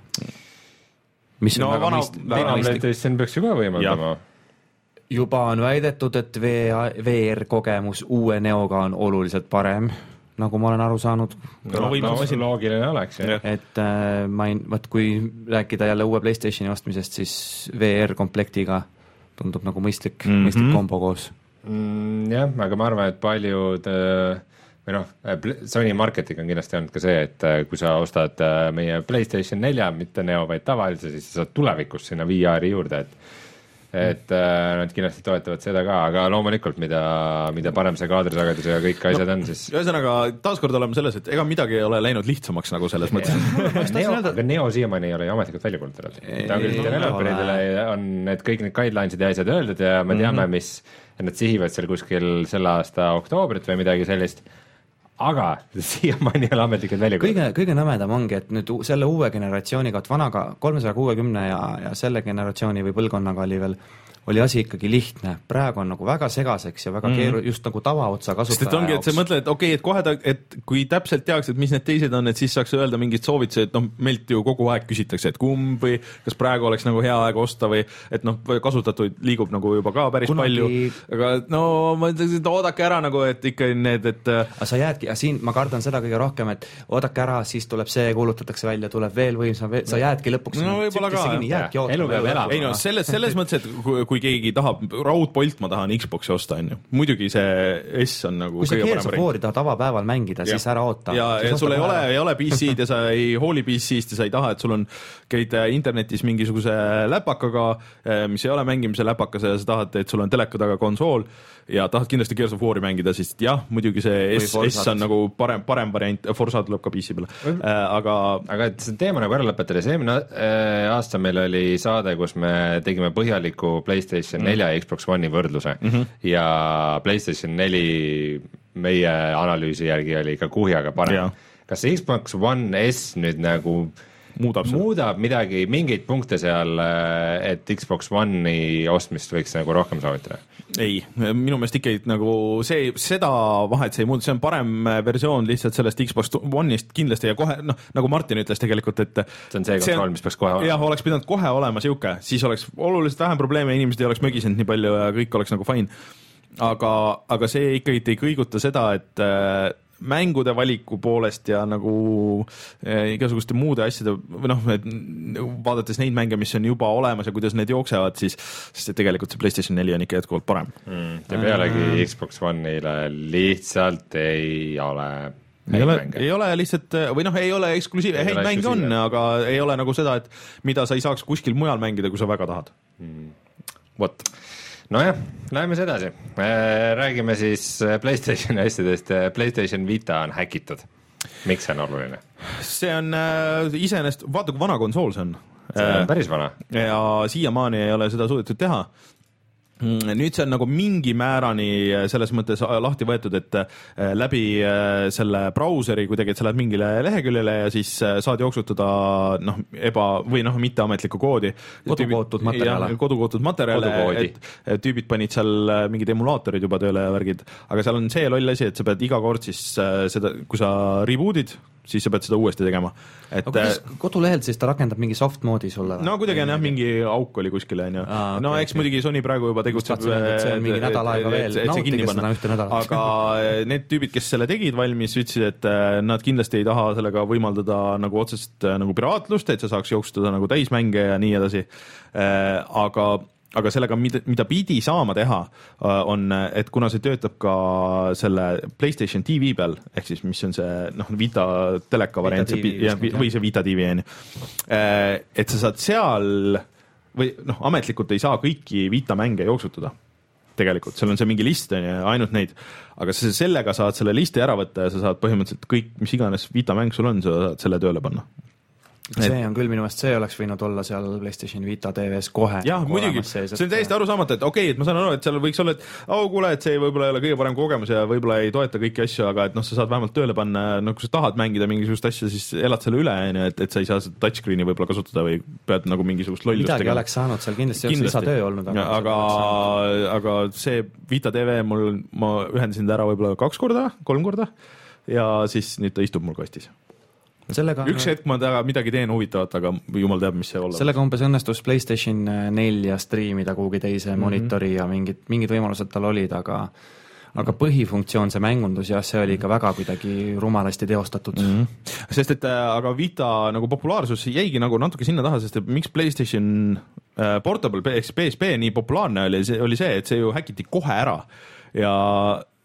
Mis on no väga vana, mõist, vana PlayStation peaks ju ka võimaldama. Juba on väidetud, et V R-kogemus uue Neoga on oluliselt parem, nagu ma olen aru saanud. No, no, no loogiline oleks. Ja. Et äh, ma ei, võt, kui rääkida jälle uue PlayStationi ostmisest, siis V R-komplektiga tundub nagu mõistlik, mm -hmm. mõistlik kombo koos. Mm, jah, aga ma arvan, et paljud või noh, Sony marketing on kindlasti olnud ka see, et kui sa ostad meie PlayStation nelja, mitte Neo, vaid tavalise, siis sa saad tulevikus sinna V R-i juurde, et et äh, nad kindlasti toetavad seda ka, aga loomulikult, mida, mida parem see kaadrisagedus ja kõik asjad no, on, siis ühesõnaga, taaskord oleme selles, et ega midagi ei ole läinud lihtsamaks nagu selles mõttes. Neo, aga Neo siiamaani ei ole ju ametlikult välja kuulutatud. ta on küll developeridele, on need kõik need guidelines'id ja asjad öeldud ja me teame, mm-hmm. mis, et nad sihivad seal kuskil selle aasta oktoobrit või midagi sellist, aga siiamaani ei ole ametlikult välja kõige, kõige nõmedam ongi, et nüüd selle uue generatsiooniga, et vanaga kolmesaja kuuekümne ja, ja selle generatsiooni või põlvkonnaga oli veel oli asi ikkagi lihtne, praegu on nagu väga segaseks ja väga mm. keeru, just nagu tavaotsa kasutaja sest et ongi, et sa mõtled, et okei okay,, et kohe ta, et kui täpselt teaks, et mis need teised on, et siis saaks öelda mingid soovituse, et noh, meilt ju kogu aeg küsitakse, et kumb või kas praegu oleks nagu hea aeg osta või et noh, kasutatud liigub nagu juba ka päris Kunagi... palju, aga no ma ütleks, et oodake ära nagu, et ikka need, et aga sa jäädki, ja siin ma kardan seda kõige rohkem, et oodake ära, siis tuleb see, kuulutatakse välja, tuleb veel võimsam, sa jäädki lõpuks no, jäädki elu peab elama. Ei no selles, selles mõttes, et kui, kui keegi tahab raudpolt, ma tahan Xbox'i osta, on ju. Muidugi see S on nagu kui sa Gears of War'i tahad avapäeval mängida, ja. siis ära oota. Ja, ja sul ei ole, ei ole P C-d ja sa ei hooli P C-st ja sa ei taha, et sul on, käid internetis mingisuguse läpakaga, mis ei ole mängimise läpakas ja sa tahad, et sul on teleka taga konsool ja tahad kindlasti Gears of War'i mängida, siis jah, muidugi see S, S on nagu parem, parem variant, Forza tuleb ka P C peale, äh, aga aga et see teema nagu ära lõpetada, see eelmine aasta meil oli saade, kus me tegime põhjaliku PlayStation neli ja Xbox One'i võrdluse mm-hmm. ja PlayStation neli meie analüüsi järgi oli ikka kuhjaga parem. Kas Xbox One S nüüd nagu muudab, muudab midagi, mingeid punkte seal, et Xbox One'i ostmist võiks nagu rohkem soovitada? Ei, minu meelest ikka nagu see, seda vahet see ei muuda, see on parem versioon lihtsalt sellest Xbox One'ist kindlasti ja kohe, noh, nagu Martin ütles tegelikult, et see on see kontroll, mis peaks kohe olema. Jah, oleks pidanud kohe olema siuke, siis oleks oluliselt vähem probleeme, inimesed ei oleks mögisenud nii palju ja kõik oleks nagu fine. Aga, aga see ikkagi ei kõiguta seda, et mängude valiku poolest ja nagu eh, igasuguste muude asjade, või noh, vaadates neid mänge, mis on juba olemas ja kuidas need jooksevad, siis sest tegelikult see PlayStation neli on ikka jätkuvalt parem. Mm, ja pealegi äh, Xbox One'ile lihtsalt ei ole ei ole, ei ole lihtsalt, või noh, ei ole eksklusiiv, häid mänge on, aga ei ole nagu seda, et mida sa ei saaks kuskil mujal mängida, kui sa väga tahad. Mm. Vot. Nojah, läheme siis edasi. Räägime siis PlayStationi asjadest. PlayStation Vita on häkitud. Miks see on oluline? See on äh, iseenest, vaata kui vana konsool see on. See on päris vana. Ja siiamaani ei ole seda suudetud teha. Nüüd see on nagu mingi määrani selles mõttes lahti võetud, et läbi selle brauseri kuidagi, et sa lähed mingile leheküljele ja siis saad jooksutada noh, eba, või noh, mitteametlikku koodi. Kodukootud materjale. Kodukootud materjale, et tüübid panid seal mingid emulaatorid juba tööle ja värgid. Aga seal on see loll asi, et sa pead iga kord siis seda, kui sa rebootid, siis sa pead seda uuesti tegema. Et, aga kuidas kodulehelt siis ta rakendab mingi soft moodi sulle? No kuidagi on jah, mingi auk oli kuskile. Ja. Ah, okay, no eks okay. Muidugi Sony praegu juba tegutseb, see on mingi nädal aega veel, nautige seda ühte nädalat. Aga need tüübid, kes selle tegid valmis, ütlesid, et nad kindlasti ei taha sellega võimaldada nagu otsest nagu piraatlust, et sa saaks jooksutada nagu täismänge ja nii edasi. Aga aga sellega, mida, mida pidi saama teha, on, et kuna see töötab ka selle PlayStation T V peal, ehk siis mis on see noh, Vita teleka variant, Vita T V, ja, või see Vita T V, et sa saad seal, või noh, ametlikult ei saa kõiki Vita mänge jooksutada. Tegelikult, seal on see mingi list, ainult neid, aga sa sellega saad selle listi ära võtta ja sa saad põhimõtteliselt kõik, mis iganes Vita mäng sul on, sa saad selle tööle panna. See on küll minu meelest, see oleks võinud olla seal PlayStation Vita T V-s kohe. Jah, muidugi, see on täiesti arusaamata, et okei, okay, et ma saan aru, et seal võiks olla, et au, kuule, et see võib-olla ei ole kõige parem kogemus ja võib-olla ei toeta kõiki asju, aga et noh, sa saad vähemalt tööle panna, no kui sa tahad mängida mingisugust asja, siis elad selle üle, et, et sa ei saa seda touchscreeni võib-olla kasutada või pead nagu mingisugust lollust midagi tegema. Oleks saanud seal kindlasti, kindlasti. Oleks lisatöö olnud. Aga, aga, aga see Vita T V mul, ma ühendasin ta ära võib-olla kaks korda, kolm korda ja siis nüüd ta istub mul kastis. Sellega, üks hetk ma taga midagi teen huvitavat, aga jumal teab, mis see olla. Sellega umbes õnnestus PlayStation nelja striimida kuhugi teise mm-hmm. monitori ja mingid, mingid võimalused tal olid, aga aga põhifunktsioon, see mängundus, jah, see oli ikka väga kuidagi rumalasti teostatud. Mm-hmm. Sest et aga Vita nagu populaarsus jäigi nagu natuke sinna taha, sest et miks PlayStation äh, Portable P S P nii populaarne oli, see oli see, et see ju häkiti kohe ära ja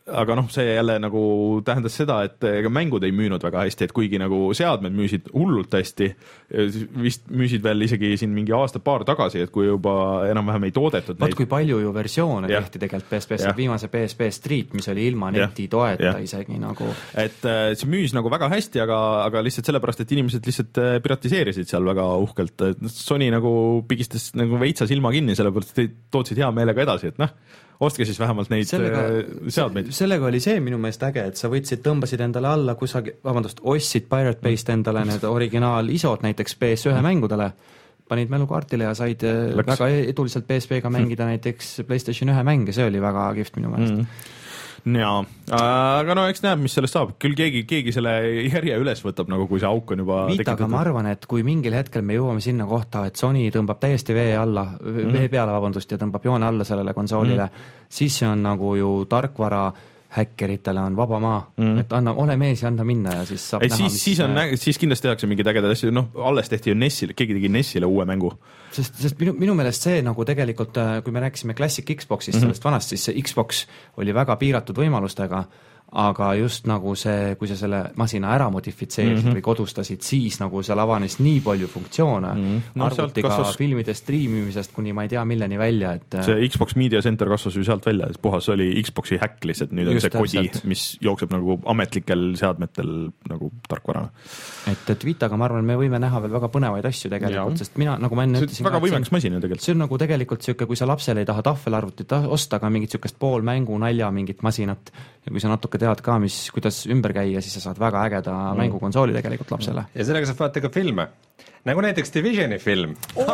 aga noh, see jälle nagu tähendas seda, et ega mängud ei müünud väga hästi, et kuigi nagu seadmed müüsid hullult hästi, vist müüsid veel isegi siin mingi aasta-paar tagasi, et kui juba enam-vähem ei toodetud Vaat neid. Kui palju ju versioone ja. tehti tegelikult P S P-s, viimase P S P Street, mis oli ilma neti toeta ja. isegi nagu. Et see müüs nagu väga hästi, aga, aga lihtsalt sellepärast, et inimesed lihtsalt piratiseerisid seal väga uhkelt. Sony nagu pigistas nagu veitsa silma kinni, sellepärast et tootsid hea meelega edasi, et noh, ostke siis vähemalt neid sellega, seadmeid. Sellega oli see minu meelest äge, et sa võtsid, tõmbasid endale alla kusagil, vabandust, ostsid Pirate Bay'st endale need originaal isod näiteks P S üks mängudele, panid mälukaartile ja said Läks. väga eduliselt P S P-ga mängida mm. näiteks PlayStation üks mänge, see oli väga kihvt minu meelest mm. Jaa, aga no eks näeb, mis sellest saab. Küll keegi, keegi selle järje üles võtab, nagu kui see auk on juba Vitaga tekitatud. Ma arvan, et kui mingil hetkel me jõuame sinna kohta, et Sony tõmbab täiesti vee alla, mm. vee peale, vabandust, ja tõmbab joone alla sellele konsoolile, mm. siis see on nagu ju tarkvara häkkeritele on vaba maa, mm. et anna, ole mees ja anna minna ja siis saab ei, näha, siis, mis... Siis, on, siis kindlasti tehakse mingi ägedad asju, noh, alles tehti ju Nessile, keegi tegi Nessile uue mängu. Sest, sest minu, minu meelest see nagu tegelikult, kui me rääkisime Classic Xboxist, mm-hmm. sellest vanast, siis see Xbox oli väga piiratud võimalustega, aga just nagu see, kui sa selle masina ära modifitseerisid mm-hmm. või kodustasid, siis nagu seal avanes nii palju funktsioone mm-hmm. no, arvutiga kasvas... filmide striimimisest kuni ma ei tea milleni välja, et see Xbox Media Center kasvas ju sealt välja, et puhas oli Xboxi häkk lihtsalt, nüüd on just see kodi, täpselt. Mis jookseb nagu ametlikel seadmetel nagu tarkvarana. Et, et Vitaga ma arvan, me võime näha veel väga põnevaid asju tegelikult, ja. Sest mina, nagu ma enne ütlesin, väga võimeks masin ju tegelikult. See on nagu tegelikult siuke, kui sa lapsele ei taha tahvelarvutit osta, aga mingit siukest pool mängu nalja mingit masinat ja kui sa natuke tead ka, mis, kuidas ümber käia, siis sa saad väga ägeda mm. mängukonsooli tegelikult lapsele. Ja sellega saab vaata ka filme. Nagu näiteks Divisioni film.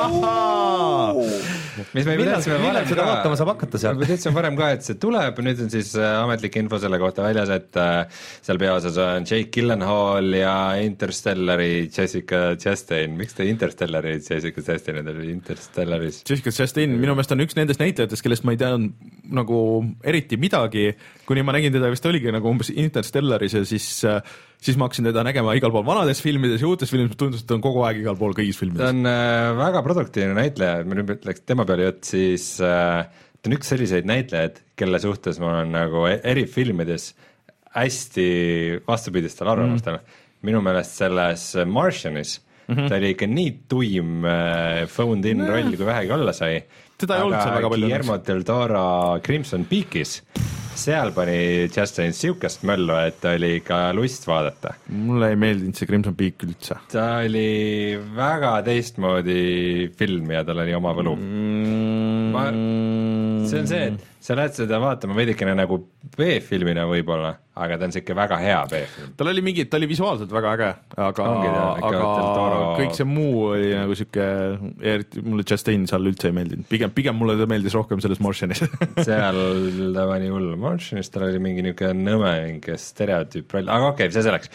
Oh! mis me millal, millal seda vaatama saab hakata seal? Me teadsime varem ka, et see tuleb, nüüd on siis ametlik info selle kohta väljas, et seal peaosas on Jake Gyllenhaal ja Interstellari Jessica Chastain. Miks te Interstellari Jessica Chastain oli Interstellaris? Jessica Chastain minu meelest on üks nendest näitlejatest, kellest ma ei teadnud nagu eriti midagi, kuni ma nägin teda vist oligi nagu umbes Interstellaris ja siis siis ma hakkasin teda nägema igal pool vanades filmides ja uutes filmides, tundus, et ta on kogu aeg igal pool kõigis filmides. Ta on äh, väga produktiivne näitleja, ma nüüd ütleks tema peale jutt, siis äh, ta on üks selliseid näitlejaid, kelle suhtes ma olen nagu eri filmides hästi vastupidistel arvamustel mm.. minu meelest selles Martianis mm-hmm. ta oli ikka nii tuim äh, phoned in mm. roll, kui vähegi olla sai. Teda ei olnud seal väga palju. Guillermo del Toro Crimson Peakis seal pani Chastain siukest möllu, et oli ka lust vaadata. Mulle ei meeldinud see Crimson Peak üldse. Ta oli väga teistmoodi film ja tal oli oma võlu mm. ma, see on see, et sa lähed seda vaatama veidikene nagu B-filmina võib-olla, aga ta on siuke väga hea B-film. Tal oli mingi, ta oli visuaalselt väga äge, aga, aga kõik see muu oli nagu siuke, mulle Chastain seal üldse ei meeldinud. Pigem, pigem mulle ta meeldis rohkem selles Martianis. seal ta pani hull. Martianis tal oli mingi niuke nõme, mingi stereotüüp roll, aga okei okay,, see selleks.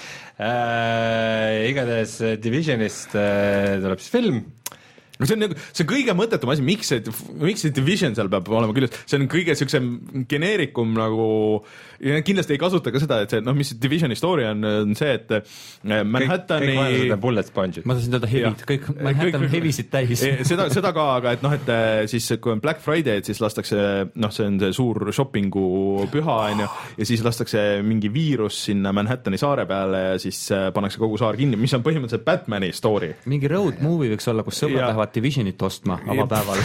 Äh, igatahes Divisionist äh, tuleb siis film. see on, see on kõige mõttetum asi, miks see, miks see Division seal peab olema küll, see on kõige siuksem geneerikum nagu, ja kindlasti ei kasuta ka seda, et see, noh, mis Divisioni story on, on see, et Manhattani kõik, kõik bullet sponge'id. Ma tahtsin teda hevid, kõik Manhattan hevisid täis. seda, seda ka, aga et noh, et siis kui on Black Friday, et siis lastakse, noh, see on see suur shoppingu püha, on ju, ja siis lastakse mingi viirus sinna Manhattani saare peale ja siis pannakse kogu saar kinni, mis on põhimõtteliselt Batmani story. Mingi road movie võiks olla, kus sõbrad lähevad Divisionit ostma avapäeval.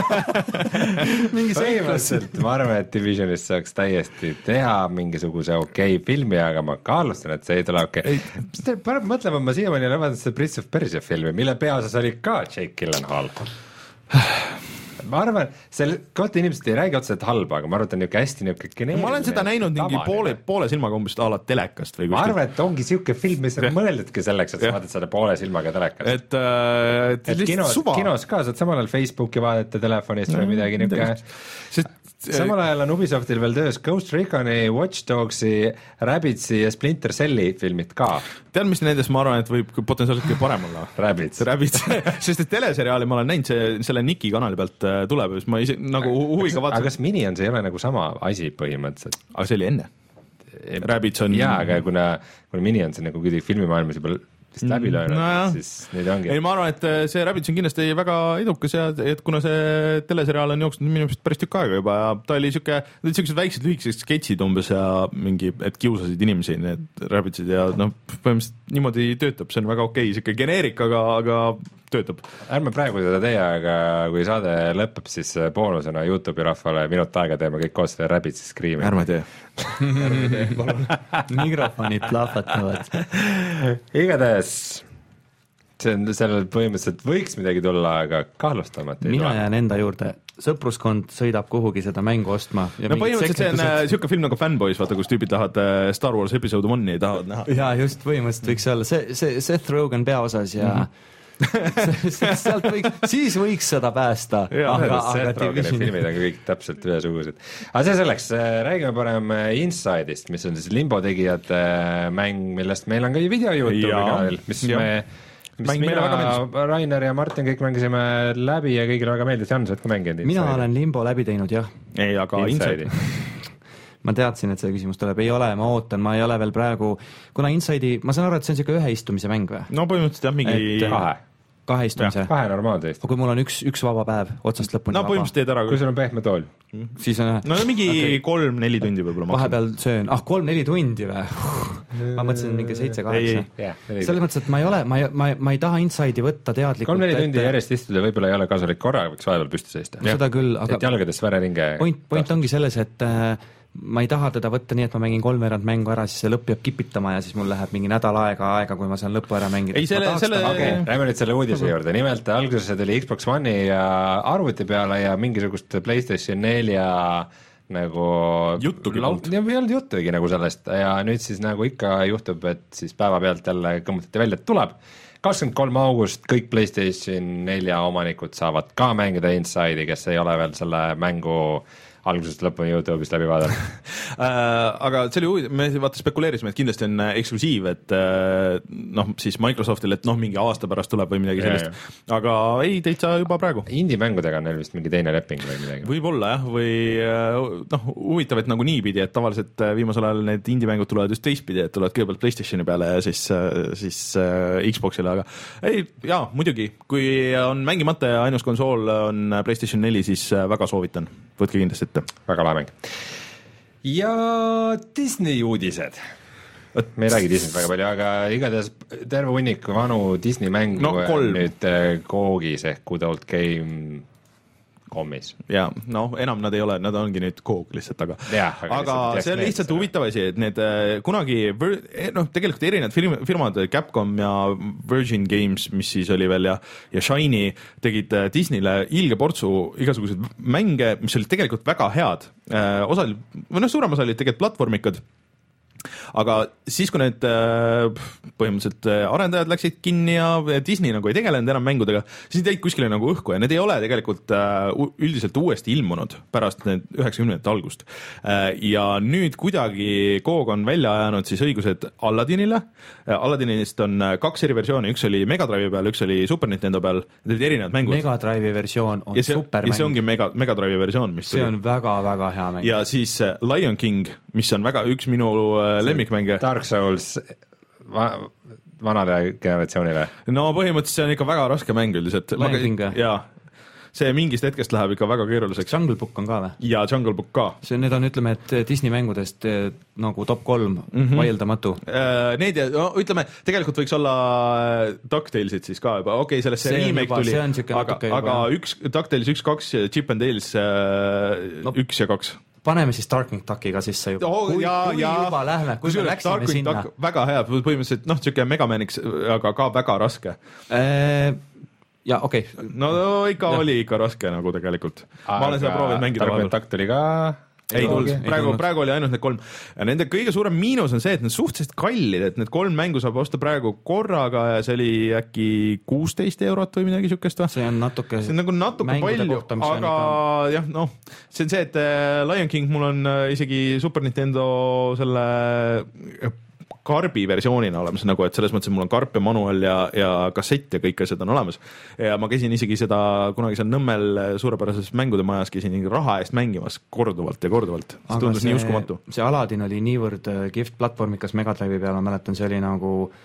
mingi põhimõtteliselt, ma arvan, et Divisionist saaks täiesti teha mingisuguse okei okay filmi, aga ma kaalustan, et see ei tule okei okay.. Parem mõtlema, ma siiamaani olen vaadanud seda Prince of Persia filmi, mille peaosas oli ka Jake Gyllenhaal. ma arvan, selle kohta inimesed ei räägi otseselt halba, aga ma arvan, et on niuke hästi niuke geneeriline. Ma olen seda näinud mingi poole, poole silmaga umbes ala telekast või ma arvan, et ongi siuke film, mis on mõeldudki selleks, et sa vaatad seda poole silmaga telekast. Et, äh, et, et kinos, kinos ka saad samal ajal Facebooki vaadata telefonist no, või midagi niuke. Sest samal ajal on Ubisoftil veel töös Ghost Reconi, Watch Dogsi, Rabbitsi ja Splinter Celli filmid ka. Tead, mis nendes ma arvan, et võib potentsiaalselt kõige parem olla? Rabbits. Rabbits. Sest et teleseriaali ma olen näinud, see, selle Niki kanali pealt tuleb, siis ma ise nagu huviga vaatasin. Aga kas Minions ei ole nagu sama asi põhimõtteliselt? Aga see oli enne. Rabbits on... Jaa, aga kuna, kuna Minions on nagu kuidagi filmimaailmas juba vist läbi löönud no, siis nüüd ongi. Ei, ma arvan, et see Rabbids on kindlasti väga edukas ja et kuna see teleseriaal on jooksnud minu meelest päris tükk aega juba ja ta oli siuke, ta oli siuksed väiksed lühikesed sketšid umbes ja mingi, et kiusasid inimesi need Rabbidsid ja noh, põhimõtteliselt niimoodi töötab, see on väga okei, siuke geneerik, aga, aga töötab. Ärme praegu seda teie, aga kui saade lõpeb, siis boonusena YouTube'i rahvale minut aega teeme kõik koos seda Rabbids Scream'i. Ärme tee. Ärme tee, palun. Mikrofonid plahvatavad. Igatahes, see on, sellel põhimõtteliselt võiks midagi tulla, aga kahlustamata. Mina jään enda juurde. Sõpruskond sõidab kuhugi seda mängu ostma. Ja no põhimõtteliselt see on siuke film nagu Fanboys, vaata, kus tüübid tahavad Star Wars episode one'i tahavad näha. Ja just, põhimõtteliselt võiks olla. See, see Seth Rogen peaosas ja mm-hmm. sealt võiks, siis võiks seda päästa. Ja, aga, aga Rogeni filmid on kõik täpselt ühesugused. Aga see selleks, räägime parem Inside'ist, mis on siis Limbo tegijate mäng, millest meil on ka video YouTube'i kanalil, mis ja. me mis Mäng mina, Rainer ja Martin kõik mängisime läbi ja kõigile väga meeldis, Jan, sa oled ka mänginud Inside. Mina olen Limbo läbi teinud, jah. Ei, aga Inside. ma teadsin, et see küsimus tuleb, ei ole, ma ootan, ma ei ole veel praegu, kuna Inside'i, ma saan aru, et see on siuke ühe istumise mäng või? No põhimõtteliselt jah, mingi et, kahe. Kahe istumise? Kahe normaalteist. Kui mul on üks, üks vaba päev, otsast lõpuni no, vaba. Põhimõtteliselt teed ära. Kui sul on pehme tool? Siis on... No mingi okay. kolm-neli tundi võib-olla. Vahepeal söön, ah, kolm-neli tundi või? ma mõtlesin mingi seitse-kaheksa. Yeah, selles mõttes, et ma ei ole, ma ei, ma ei, ma ei taha Inside'i võtta teadlikult. kolm-neli tundi järjest istuda võib-olla ei ole kasulik korra, võiks vahepeal püsti seista. Seda küll, aga... Et jalgades vereringe... Point, point ongi selles, et... ma ei taha teda võtta nii, et ma mängin kolmveerand mängu ära, siis see lõpp jääb kipitama ja siis mul läheb mingi nädal aega aega, kui ma saan lõppu ära mängida. Ei, selle, selle... Okay, rääme nüüd selle uudise juurde. Nimelt alguses tuli Xbox One'i ja arvuti peale ja mingisugust PlayStation nelja nagu juttugi laud... ei olnud juttugi nagu sellest ja nüüd siis nagu ikka juhtub, et siis päeva pealt jälle kõmmutati välja, et tuleb kakskümmend kolm august, kõik PlayStation nelja omanikud saavad ka mängida Inside'i, kes ei ole veel selle mängu algusest lõpuni YouTube'ist läbi vaadata uh, aga see oli huvitav, me vaata spekuleerisime, et kindlasti on eksklusiiv, et uh, noh, siis Microsoftil, et noh, mingi aasta pärast tuleb või midagi sellist, aga ei, täitsa juba praegu. Indie-mängudega on neil vist mingi teine leping või midagi? Võib-olla jah, või noh, huvitav, et nagu niipidi, et tavaliselt viimasel ajal need indie-mängud tulevad just teistpidi, et tulevad kõigepealt PlayStationi peale ja siis, siis uh, Xboxile, aga ei, jaa, muidugi, kui on mängimata ja ainus konsool on PlayStation neli, siis väga soovitan, võtke kindlasti ette. Väga lahe mäng. Ja Disney uudised. Me ei räägi Disneyt väga palju, aga igatahes terve hunnik vanu Disney mängu no, nüüd Koogis ehk Good Old Game kommis. Ja, no enam nad ei ole, nad ongi nüüd Koog lihtsalt, aga, ja, aga, aga see on lihtsalt huvitav asi, et need kunagi, noh, tegelikult erinevad firm, firmad, Capcom ja Virgin Games, mis siis oli veel ja, ja Shiny tegid Disneyle ilge portsu igasuguseid mänge, mis olid tegelikult väga head. Osa, või noh, suurem osa olid tegelikult platvormikad. Aga siis, kui need põhimõtteliselt arendajad läksid kinni ja Disney nagu ei tegelenud enam mängudega, siis need jäid kuskile nagu õhku ja need ei ole tegelikult üldiselt uuesti ilmunud pärast need üheksakümnendate algust. Ja nüüd kuidagi Koog on välja ajanud siis õigused Aladdinile. Aladdinist on kaks eri versiooni, üks oli Mega Drive'i peal, üks oli Super Nintendo peal, need olid erinevad mängud. Mega Drive'i versioon on ja see, supermäng. Ja see ongi Mega, Mega Drive'i versioon, mis see on väga-väga hea mäng. Ja siis Lion King, mis on väga üks minu lemmikmänge. Dark Souls va vanale generatsioonile. No põhimõtteliselt see on ikka väga raske mäng üldiselt. Lion King, jah. See mingist hetkest läheb ikka väga keeruliseks. Jungle Book on ka või? Ja Jungle Book ka. See, need on, ütleme, et Disney mängudest nagu top kolm mm -hmm. vaieldamatu. Need, no, ütleme, tegelikult võiks olla DuckTalesid siis ka juba. Okei, okay, sellest see remake tuli, aga, aga üks, DuckTales üks, kaks, Chip and Dales no. üks ja kaks. Paneme siis Darkwing Duckiga sisse juba. Oh, kui, ja, kui ja, juba lähme, kui me läksime Darkwing sinna. Duck, väga hea, põhimõtteliselt, noh, siuke Megamaniks, aga ka väga raske. Eee... ja okei okay. No ikka ja. Oli ikka raske nagu tegelikult. Aga ma olen seda proovinud mängida vahepeal. Takt tuli ka ei tulnud, praegu, praegu oli ainult need kolm. Ja nende kõige suurem miinus on see, et need suhteliselt kallid, et need kolm mängu saab osta praegu korraga ja see oli äkki kuusteist eurot või midagi siukest. See on natuke, see on nagu natuke palju, kohta, aga ikka... jah, noh, see on see, et Lion King mul on isegi Super Nintendo selle karbi versioonina olemas, nagu et selles mõttes, et mul on karp ja manual ja, ja kassett ja kõik asjad on olemas. Ja ma käisin isegi seda kunagi seal Nõmmel suurepärases mängude majas, käisin raha eest mängimas korduvalt ja korduvalt. See tundus nii uskumatu. See Aladdin oli niivõrd kihvt platvormikas Mega Drive'i peal, ma mäletan, see oli nagu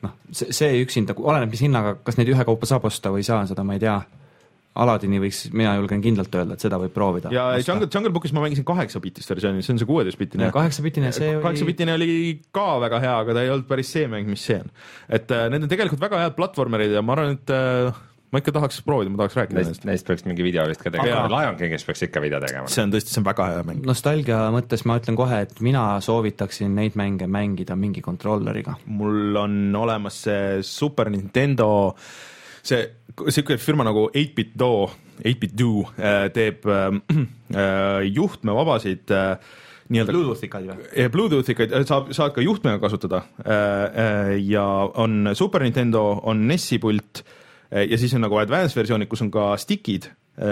noh, see, see üksinda, oleneb mis hinnaga, kas neid ühe kaupa saab osta või ei saa, seda ma ei tea. Aladini võiks, mina julgen kindlalt öelda, et seda võib proovida. Ja Jungle, Jungle Bookis ma mängisin kaheksa bitist versiooni, see on see kuueteist-bitine. kaheksa bitine, see oli... kaheksa bitine oli ka väga hea, aga ta ei olnud päris see mäng, mis see on. Et äh, need on tegelikult väga head platvormerid ja ma arvan, et äh, ma ikka tahaks proovida, ma tahaks rääkida neist. Neist peaks mingi video vist ka tegema. Lion Kingist peaks ikka video tegema. See on tõesti, see on väga hea mäng. Nostalgia mõttes ma ütlen kohe, et mina soovitaksin neid mänge mängida mingi kontrolleriga. Mul on olemas see Super Nintendo, see siuke firma nagu eight bit Do, eight bit Do teeb äh, juhtmevabasid äh, nii-öelda Bluetooth-ikaid või? Bluetooth-ikaid saab, saad ka juhtmega kasutada äh, ja on Super Nintendo, on N E S-i pult ja siis on nagu advanced versioonid, kus on ka stickid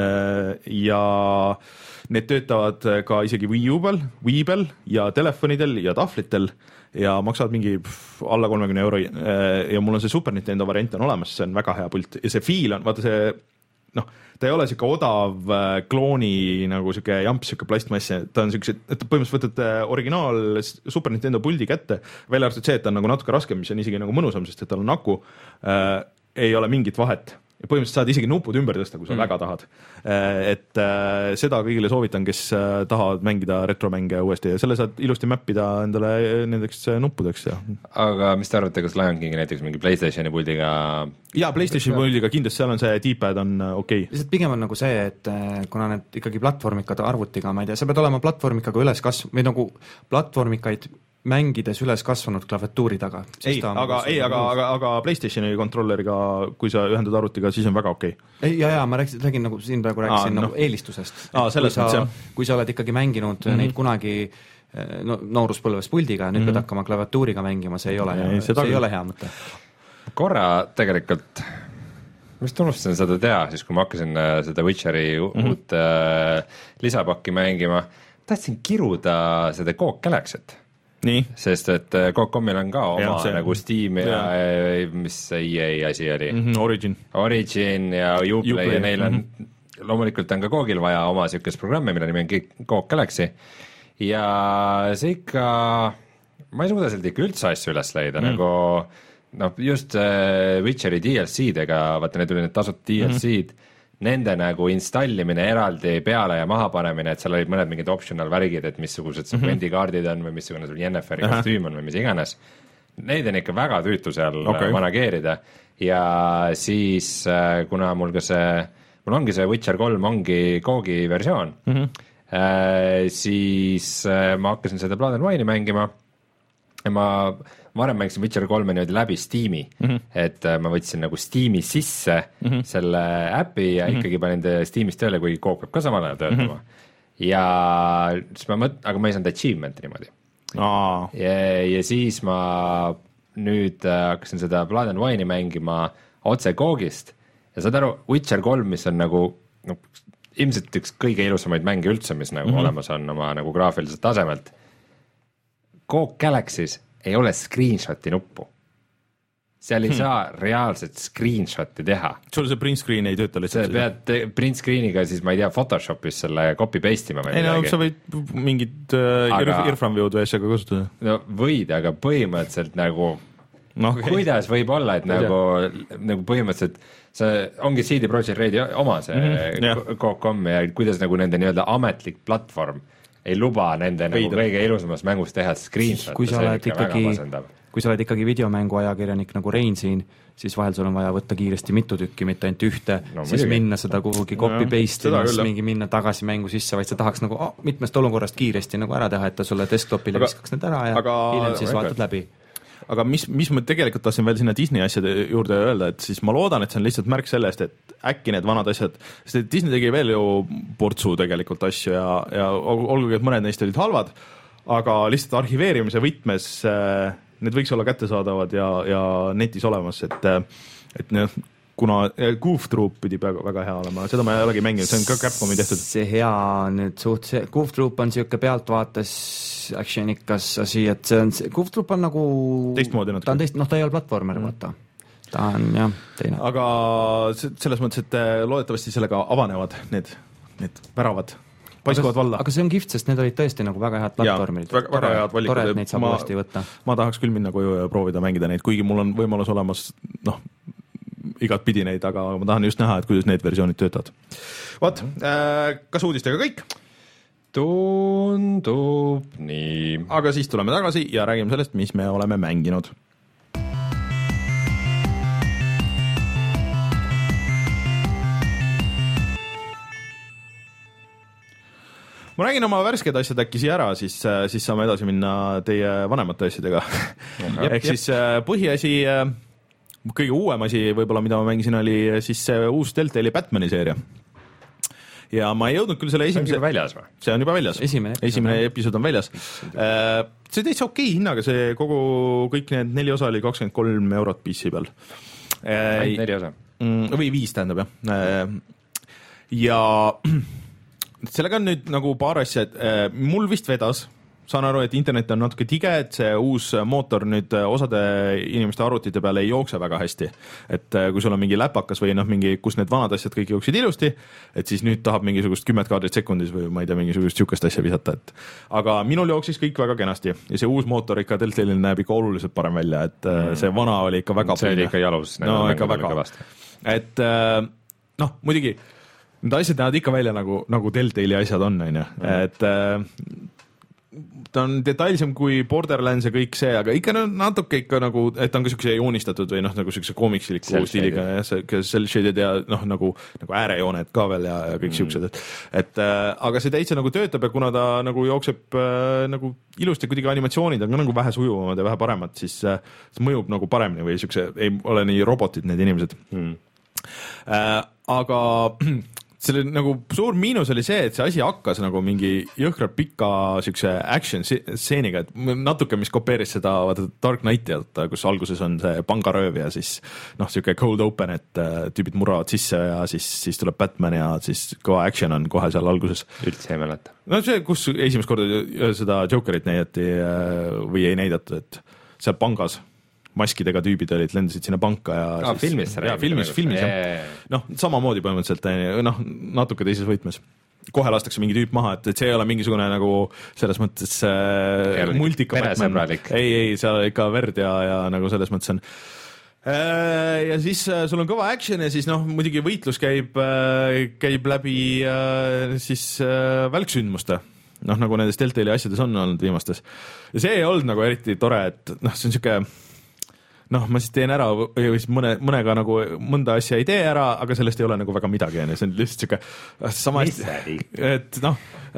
ja need töötavad ka isegi Wii U peal, Wii peal ja telefonidel ja tahvlitel ja maksavad mingi pff, alla kolmekümne euro ja mul on see Super Nintendo variant on olemas, see on väga hea pult ja see feel on, vaata see noh, ta ei ole siuke odav klooni nagu siuke jamps, siuke plastmass, ta on siuksed, et põhimõtteliselt võtad originaal Super Nintendo puldi kätte, välja arvatud see, et ta on nagu natuke raskem, mis on isegi nagu mõnusam, sest et tal on aku äh, ei ole mingit vahet ja põhimõtteliselt saad isegi nupud ümber tõsta, kui sa mm. väga tahad. Et äh, seda kõigile soovitan, kes äh, tahavad mängida retromänge uuesti ja selle saad ilusti mäppida endale nendeks nuppudeks. Ja. Aga mis te arvate, kas Lion Kingi näiteks mingi PlayStationi puldiga? Jaa, PlayStationi puldiga kindlasti seal on see D-pad on okei. Okay. Lihtsalt pigem on nagu see, et kuna need ikkagi platvormikad arvutiga, ma ei tea, sa peed olema platvormikaga üles kasv- või nagu platvormikaid mängides üles kasvanud klaviatuuri taga. Ei, aga, ei aga, aga, aga PlayStationi kontrolleriga, kui sa ühendad arvutiga, siis on väga okei. Okay. Ja, ja, ma rääkisin, räägin nagu siin praegu rääkisin Aa, nagu no. eelistusest. Aa, selles kui, sa, mõttes, kui sa oled ikkagi mänginud mm-hmm. neid kunagi no, nooruspõlves puldiga, nüüd mm-hmm. pead hakkama klaviatuuriga mängima, see ei ole, ei, see ei ole hea mõte. Korra tegelikult, mis unustasin seda teha, siis kui ma hakkasin seda Witcheri mm-hmm. uut äh, lisapakki mängima, tahtsin kiruda seda Coke Galaxy't. Nii. Sest et Coke dot comil on ka oma ja, see, nagu Steam ja, ja mis E A asi oli mm-hmm, Origin Origin ja Uplay, Uplay ja neil on mm-hmm. loomulikult on ka Coke'il vaja oma siukest programmi, mille nimi on Coke Galaxy ja see ikka ma ei suuda sealt ikka üldse asju üles leida mm. nagu noh, just äh, Witcheri D L C-dega, vaata need tuli need tasud D L C-d mm-hmm. nende nagu installimine eraldi peale ja maha panemine, et seal olid mõned mingid optional värgid, et missugused sekvendi mm-hmm. kaardid on või missugune sul Yennefer'i uh-huh. kostüüm on või mis iganes. Neid on ikka väga tüütu seal okay. manageerida ja siis kuna mul ka see, mul ongi see Witcher kolm ongi Gogi versioon mm-hmm. äh, siis ma hakkasin seda Blood and Wine'i mängima ja ma varem mängisin Witcher kolme niimoodi läbi Steam'i mm-hmm. et ma võtsin nagu Steam'i sisse mm-hmm. selle äpi ja mm-hmm. ikkagi panin Steam'is tööle, kui Coke peab ka samal ajal töötama mm-hmm. ja siis ma mõt-, aga ma ei saanud achievement'i niimoodi Aa. ja, ja siis ma nüüd hakkasin seda Blood and Wine'i mängima otse Cogist ja saad aru, Witcher kolm, mis on nagu no, ilmselt üks kõige ilusamaid mänge üldse, mis nagu mm-hmm. olemas on oma nagu graafiliselt tasemelt. Coke Galaxy's ei ole screenshoti nuppu. Seal ei hmm. saa reaalset screenshoti teha. Sul see print screen ei tööta lihtsalt? Sa pead print screeniga siis, ma ei tea, Photoshopis selle copy paste ima või ei midagi. No, sa võid mingid uh, aga, Earframe-viud või asjaga kasutada. No võid, aga põhimõtteliselt nagu no, okay. kuidas võib olla, et nagu, nagu põhimõtteliselt see ongi C D Projekt Redi oma see mm-hmm. Coke dot com ja kuidas nagu nende nii-öelda ametlik platvorm ei luba nende nagu kõige ilusamas mängus teha screenshot. Kui sa oled ikkagi, kui sa oled ikkagi videomängu ajakirjanik nagu Rein siin, siis vahel sul on vaja võtta kiiresti mitu tükki, mitte ainult ühte, no, siis muidugi. Minna seda kuhugi copy paste ja mingi minna tagasi mängu sisse, vaid sa tahaks nagu oh, mitmest olukorrast kiiresti nagu ära teha, et ta sulle desktopile aga, viskaks need ära ja aga, hiljem siis vaatad läbi. Aga mis, mis ma tegelikult tahtsin veel sinna Disney asjade juurde öelda, et siis ma loodan, et see on lihtsalt märk sellest, et äkki need vanad asjad, sest Disney tegi veel ju portsu tegelikult asju ja, ja olgugi, et mõned neist olid halvad, aga lihtsalt arhiveerimise võtmes need võiks olla kättesaadavad ja, ja netis olemas, et, et ne, kuna Goof Troop pidi väga, väga hea olema, seda ma ei olegi mänginud, see on ka Capcomi tehtud. See hea nüüd suht, see Goof Troop on siuke pealtvaates actionikas asi, et see on, Goof Troop on nagu teistmoodi natuke. Ta on teist, noh ta ei ole platvormer, mm. vaata. Ta on jah, teine. Aga selles mõttes, et loodetavasti sellega avanevad need, need väravad paiskavad valla. Aga see on kihvt, sest need olid tõesti nagu väga head platvormid. Väga, väga head valikud. Tore, et neid saab ma, uuesti võtta. Ma tahaks küll minna koju ja proovida mängida neid, kuigi mul on võimalus olemas, noh, igat pidi neid, aga ma tahan just näha, et kuidas need versioonid töötavad. Vaat, äh, kas uudistega kõik? Tundub nii. Aga siis tuleme tagasi ja räägime sellest, mis me oleme mänginud. Ma räägin oma värsked asjad äkki siia ära, siis, siis saame edasi minna teie vanemate asjadega. Ehk siis põhiasi, kõige uuem asi võib-olla, mida ma mängisin, oli siis see uus Telltale'i Batmani seeria. Ja ma ei jõudnud küll selle esimese... See on juba väljas või? See on juba väljas. Esimene episood, esimene episood on väljas. See täitsa okei hinnaga, see kogu, kõik need neli osa oli kakskümmend kolm eurot P C peal. Ainult neli osa? Või viis tähendab, jah. Ja... sellega on nüüd nagu paar asja, et äh, mul vist vedas, saan aru, et internet on natuke tige, et see uus mootor nüüd osade inimeste arvutite peale ei jookse väga hästi. Et äh, kui sul on mingi läpakas või noh, mingi, kus need vanad asjad kõik jooksid ilusti, et siis nüüd tahab mingisugust kümmet kaadrit sekundis või ma ei tea, mingisugust sihukest asja visata. Et... aga minul jooksis kõik väga kenasti ja see uus mootor ikka Telltale'il näeb ikka oluliselt parem välja, et äh, see vana oli ikka väga see oli ikka jalus. No ikka väga. Et äh, noh, muidugi need asjad näevad ikka välja nagu, nagu Telltale'i asjad on, on ju. Et äh, ta on detailsem kui Borderlands ja kõik see, aga ikka natuke ikka nagu, et on ka siukse joonistatud või noh, nagu siukse komiksiliku stiiliga ja cel-shaded ja noh, nagu, nagu äärejooned ka veel ja, ja kõik mm. siuksed, et, et äh, aga see täitsa nagu töötab ja kuna ta nagu jookseb äh, nagu ilusti, kuidagi animatsioonid on ka nagu vähe sujuvamad ja vähe paremad, siis äh, see mõjub nagu paremini või siukse, ei ole nii robotid need inimesed mm. äh, aga selle nagu suur miinus oli see, et see asi hakkas nagu mingi jõhkralt pika siukse action stseeniga, et natuke, mis kopeeris seda vaata Dark Knighti, kus alguses on see pangarööv ja siis noh, siuke cold open, et tüübid murravad sisse ja siis, siis tuleb Batman ja siis kõva action on kohe seal alguses. Üldse ei mäleta. No see, kus esimest korda seda Jokerit näidati või ei näidatud, et seal pangas maskidega tüübid olid, lendasid sinna panka ja ah, siis, filmis, ja, filmis, filmis yeah. noh, samamoodi põhimõtteliselt, noh, natuke teises võtmes. Kohe lastakse mingi tüüp maha, et, et see ei ole mingisugune nagu selles mõttes äh, multika Batman. Ei, ei, seal ikka verd ja, ja nagu selles mõttes on. Äh, ja siis äh, sul on kõva action ja siis noh, muidugi võitlus käib, äh, käib läbi äh, siis äh, välksündmuste. Noh, nagu nendes Telltale'i asjades on olnud viimastes. Ja see ei olnud nagu eriti tore, et noh, see on siuke noh, ma siis teen ära või siis mõne, mõnega nagu mõnda asja ei tee ära, aga sellest ei ole nagu väga midagi, see on lihtsalt siuke sama hästi, et noh,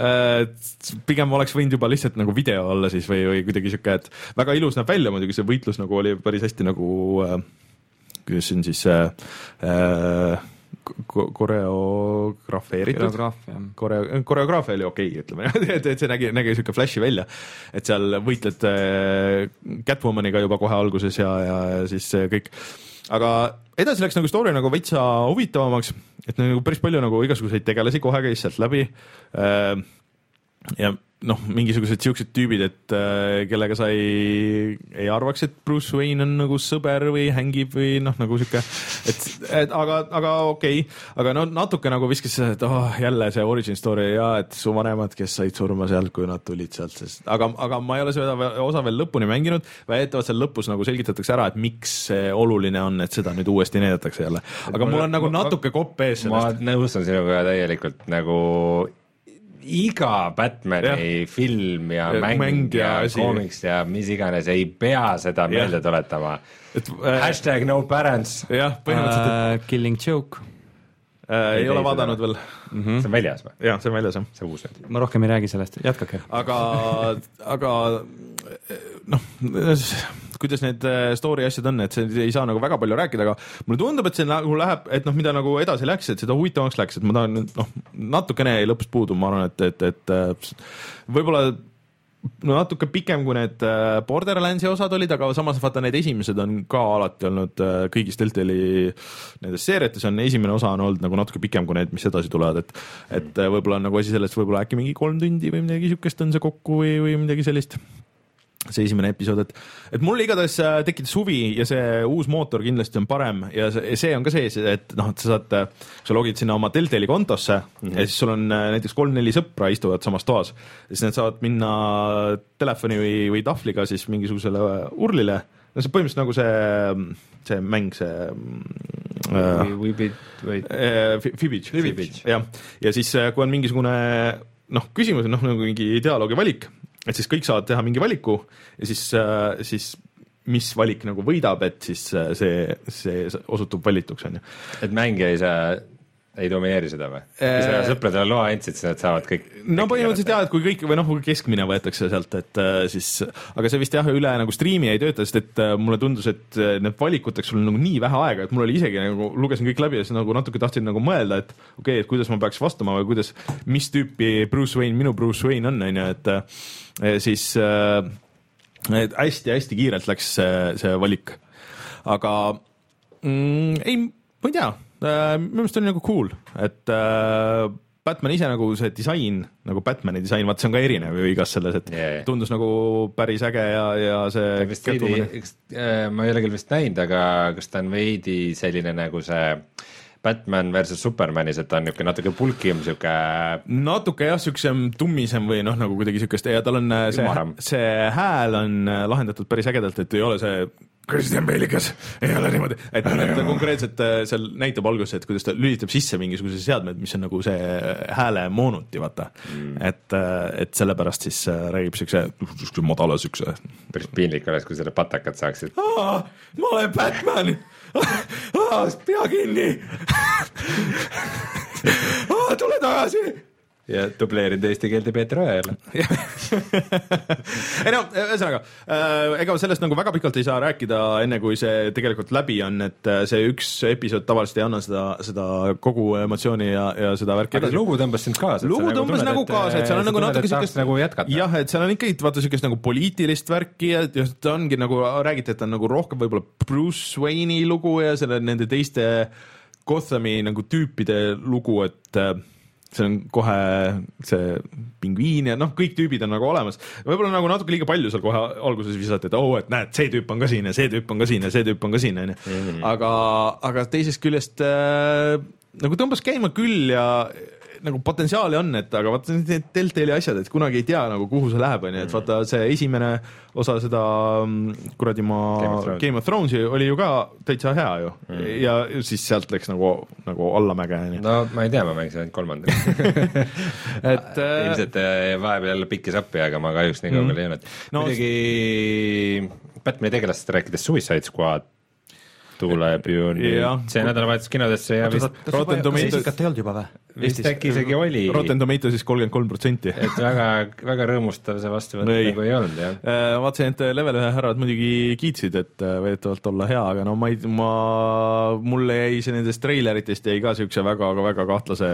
pigem oleks võinud juba lihtsalt nagu video olla siis või, või kuidagi siuke, et väga ilus näeb välja, muidugi see võitlus nagu oli päris hästi nagu äh, kuidas see on siis äh, koreografeeritud. Koreo, koreograafia oli okei, ütleme, et, et see nägi, nägi siuke flashi välja, et seal võitled Catwomaniga juba kohe alguses ja, ja siis kõik. Aga edasi läks nagu story nagu veitsa huvitavamaks, et nagu päris palju nagu igasuguseid tegelasi kohe käis sealt läbi ja noh, mingisugused siuksed tüübid, et äh, kellega sa ei, ei arvaks, et Bruce Wayne on nagu sõber või hängib või noh, nagu siuke, et, et aga, aga okei okay., aga no natuke nagu viskas, et oh, jälle see origin story ja et su vanemad, kes said surma sealt, kui nad tulid sealt, sest aga, aga ma ei ole seda osa veel lõpuni mänginud, väidetavalt seal lõpus nagu selgitatakse ära, et miks see oluline on, et seda nüüd uuesti näidatakse jälle, aga mul on nagu natuke kopp ees sellest. Ma nõustan sinuga täielikult nagu iga Batmani ja. Film ja mäng, mäng ja, ja koomiks ja mis iganes ei pea seda ja. Meelde tuletama. Et, äh, Hashtag no parents. Jah, põhimõtteliselt. Uh, killing joke. Uh, ei, ei ole vaadanud veel. Mm-hmm. See on väljas või? Jah, see on väljas, jah. See uus nüüd. Ma rohkem ei räägi sellest, jätkake. Aga, aga noh, kuidas need story asjad on, et see ei saa nagu väga palju rääkida, aga mulle tundub, et see nagu läheb, et noh, mida nagu edasi läks, et seda huvitavaks läks, et ma tahan, noh, natukene ei lõpus puudu, ma arvan, et, et, et võib-olla no natuke pikem kui need Borderlandsi osad olid, aga samas vaata need esimesed on ka alati olnud kõigis Telltale'i nendes seeriates on esimene osa on olnud nagu natuke pikem kui need, mis edasi tulevad, et, et võib-olla on nagu asi sellest võib-olla äkki mingi kolm tundi või midagi siukest on see kokku või, või midagi sellist. see esimene episood, et, et mul igatahes tekitas huvi ja see uus mootor kindlasti on parem ja see, see on ka sees, et noh, et sa saad, sa logid sinna oma Telltale'i kontosse mm-hmm. ja siis sul on näiteks kolm-neli sõpra istuvad samas toas, siis need saavad minna telefoni või, või tahvliga siis mingisugusele urlile, no see põhimõtteliselt nagu see, see mäng, see Fibbage, jah, ja siis kui on mingisugune noh, küsimus on noh, nagu mingi dialoogi valik, et siis kõik saavad teha mingi valiku ja siis, siis mis valik nagu võidab, et siis see, see osutub valituks, on ju. Et mängija ei saa, ei domineeri seda või? Kui sa sõpradele loa andsid, siis nad saavad kõik... No põhimõtteliselt jah, et kui kõik või noh, kui keskmine võetakse sealt, et siis, aga see vist jah, üle nagu striimi ei tööta, sest et mulle tundus, et need valikuteks sul on nagu nii vähe aega, et mul oli isegi nagu, lugesin kõik läbi ja siis nagu natuke tahtsin nagu mõelda, et okei, okay, et kuidas ma peaks vastama või kuidas, mis tüüpi Bruce Wayne minu Bruce Wayne on, on ju, et siis et hästi-hästi kiirelt läks see, see valik. Aga mm, ei, ma ei tea, minu meelest oli nagu cool, et äh, Batman ise nagu see disain, nagu Batmani disain, vaat see on ka erinev ju igas selles, et yeah. tundus nagu päris äge ja, ja see veidi, äh, ma ei ole küll vist näinud, aga kas ta on veidi selline nagu see Batman versus Supermanis, et ta on niisugune natuke pulkim, niisugune natuke jah, niisugusem tummisem või noh, nagu kuidagi niisugust ja tal on see, see hääl on lahendatud päris ägedalt, et ei ole see Christian Bale'ikas, ei ole niimoodi, et ta konkreetselt seal näitab alguses, et kuidas ta lülitab sisse mingisuguse seadmed, mis on nagu see hääle moonuti, vaata mm. et, et sellepärast siis räägib niisuguse madala niisuguse päris piinlik oleks, kui selle patakat saaksid. Ma olen Batman! Pea kinni! Tule tagasi! Ja dubleerid eesti keelde Peeter Õele. ei no, ühesõnaga, ega sellest nagu väga pikalt ei saa rääkida, enne kui see tegelikult läbi on, et see üks episood tavaliselt ei anna seda, seda kogu emotsiooni ja, ja seda värki. Aga lugu tõmbas sind kaasa? Lugu tõmbas nagu kaasa, et seal on nagu natuke siukest nagu jätkata. jah, et seal on ikkagi vaata siukest nagu poliitilist värki ja ta ongi nagu, räägiti, et on nagu rohkem võib-olla Bruce Wayne'i lugu ja selle nende teiste Gothami nagu tüüpide lugu, et see on kohe see pingviin ja noh, kõik tüübid on nagu olemas. Võib-olla nagu natuke liiga palju seal kohe alguses visati, et oh, et näed, see tüüp on ka siin ja see tüüp on ka siin ja see tüüp on ka siin. Mm-hmm. Aga, aga teisest küljest äh, nagu tõmbas käima küll ja nagu potentsiaali on, et aga vaata need Telltale'i asjad, et kunagi ei tea nagu kuhu see läheb, on ju, et vaata see esimene osa seda kuradi ma Game of, Game of Thronesi oli ju ka täitsa hea ju mm. ja siis sealt läks nagu, nagu allamäge. No ma ei tea, ma mängisin ainult kolmandat. et ilmselt vahepeal jälle pikkis appi, aga ma kahjuks nii kaugele mm. ei jõudnud. No, muidugi Batmani tegelastest rääkides Suicide Squad tuleb ju nüüd see nädalavahetus kinodesse ja vist Rotten Tomatoes ei olnud juba või? Vist äkki isegi oli. Rotten Tomatoes siis kolmkümmend kolm protsenti. Et väga, väga rõõmustav see vastuvõtt nagu ei olnud, jah. Vaatasin, et level ühe härrad muidugi kiitsid, et veetavalt olla hea, aga no ma ei, ma, mulle jäi see nendest treileritest jäi ka siukse väga, väga kahtlase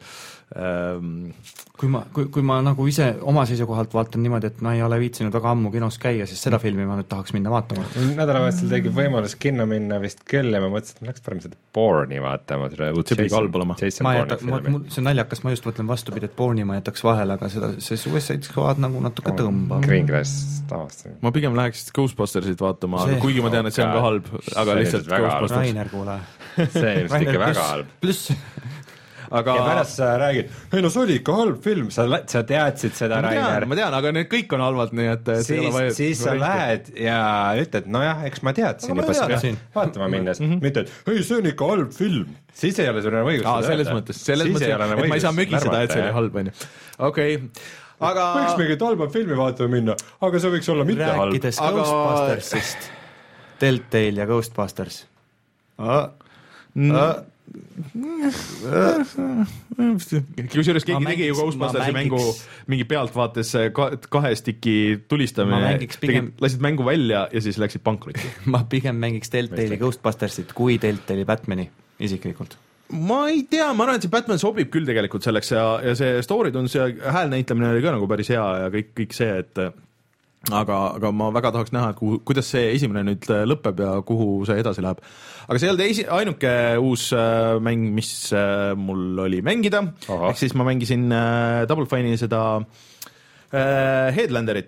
ähm, kui ma, kui, kui ma nagu ise oma seisukohalt vaatan niimoodi, et ma ei ole viitsinud väga ammu kinos käia, siis seda filmi ma nüüd tahaks minna vaatama. Nädalavahetusel tegi võimalus kinno minna vist küll ja ma mõtlesin, et ma läks parem seda Bourne'i vaatama. See pidi halb olema. Ma jätak, ma, mul, see on naljakas, ma just mõtlen vastupidi, et Bourne'i ma jätaks vahele, aga seda, see Suicide Squad nagu natuke tõmbab. Greengrass taastab. Ma pigem läheks Ghostbustersit vaatama, see, kuigi ma tean, et see on ka halb, aga lihtsalt Ghostbusters. Rainer, kuule. See on ikka väga halb. Pluss aga ja pärast sa räägid, ei no see oli ikka halb film, sa, sa teadsid seda, ma Rainer. Tean, ma tean, aga need kõik on halvad, nii et siis, vaja, siis sa lähed ja ütled, nojah, eks ma teadsin juba seda vaatama minnes, mm -hmm. mitte, et ei, see on ikka halb film, siis ei ole sul enam õigust. Aa, selles mõttes, selles mõttes, et ma ei saa mögiseda, et see oli halb, on ju. Okei, aga võiks mingit halba filmi vaatama minna, aga see võiks olla mitte halb. Rääkides aga... Ghostbustersist, Telltale ja Ghostbusters. Aa kusjuures keegi tegi ju Ghostbustersi mängu mingi pealtvaates kahe stiki tulistamine, pigem... lasid mängu välja ja siis läksid pankrotti. Ma pigem mängiks Telltale'i Ghostbustersit kui Telltale'i Batmani isiklikult. Ma ei tea, ma arvan, et see Batman sobib küll tegelikult selleks ja, ja see story tundus ja häälnäitlemine oli ka nagu päris hea ja kõik, kõik see, et aga, aga ma väga tahaks näha, et kuhu, kuidas see esimene nüüd lõpeb ja kuhu see edasi läheb. Aga see ei olnud esi, ainuke uus äh, mäng, mis äh, mul oli mängida. Aha. Ehk siis ma mängisin äh, Double Fine'i seda äh, Headlanderit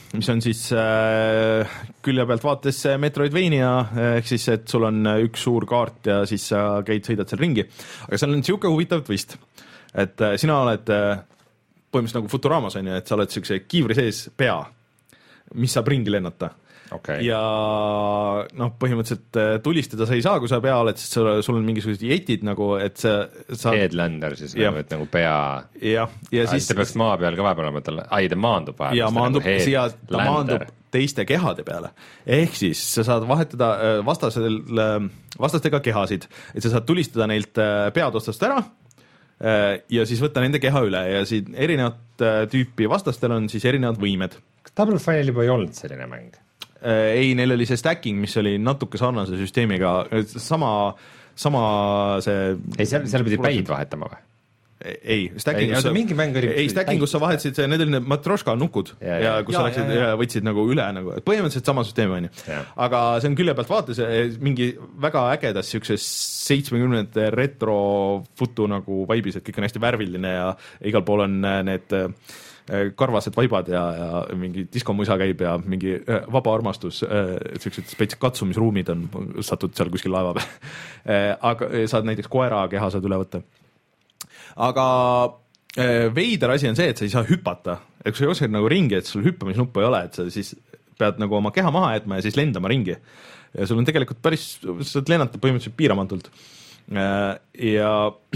mis on siis äh, külje pealt vaates Metroidvania, ehk siis, et sul on üks suur kaart ja siis sa käid, sõidad seal ringi. Aga seal on siuke huvitav twist, et äh, sina oled äh, põhimõtteliselt nagu Futuramas on ju, et sa oled siukse kiivri sees pea, mis saab ringi lennata. Okay. Ja noh, põhimõtteliselt tulistada sa ei saa, kui sa pea oled, sest sul, sul on mingisugused jetid nagu, et sa saad... Headlander siis nagu, et nagu pea... jah, ja ah, siis... ta peaks maa peal ka vahepeal olema, ta... ai, ta maandub vahepeal. ja maandub, nagu siia, ta maandub teiste kehade peale. Ehk siis sa saad vahetada vastasel, vastastega kehasid, et sa saad tulistada neilt pead ostast ära ja siis võtta nende keha üle ja siin erinevat tüüpi vastastel on siis erinevad võimed. Kas Double Fine'il juba ei olnud selline mäng? Ei, neil oli see stacking, mis oli natuke sarnase süsteemiga, sama, sama see... Ei, seal, seal pidi päid vahetama või? Ei, stacking, ei, mingi mäng oli... Ei, stacking, kus sa vahetasid, need olid need Matroška nukud ja, ja, ja kus ja, sa läksid ja, ja. võtsid nagu üle, nagu, põhimõtteliselt sama süsteem on ju. Aga see on külje pealt vaates mingi väga ägedas siukses seitsmekümnendate retro futu nagu vaibis, et kõik on hästi värviline ja igal pool on need karvased vaibad ja, ja mingi diskomuisa käib ja mingi vaba armastus, sellised spets katsumisruumid on, satud seal kuskil laeva peal. Aga saad näiteks koera keha saad üle võtta. Aga veider asi on see, et sa ei saa hüpata. Et kui sa jooksed nagu ringi, et sul hüppamisnuppu ei ole, et sa siis pead nagu oma keha maha jätma ja siis lendama ringi. Ja sul on tegelikult päris, sa lennata põhimõtteliselt piiramatult. Ja...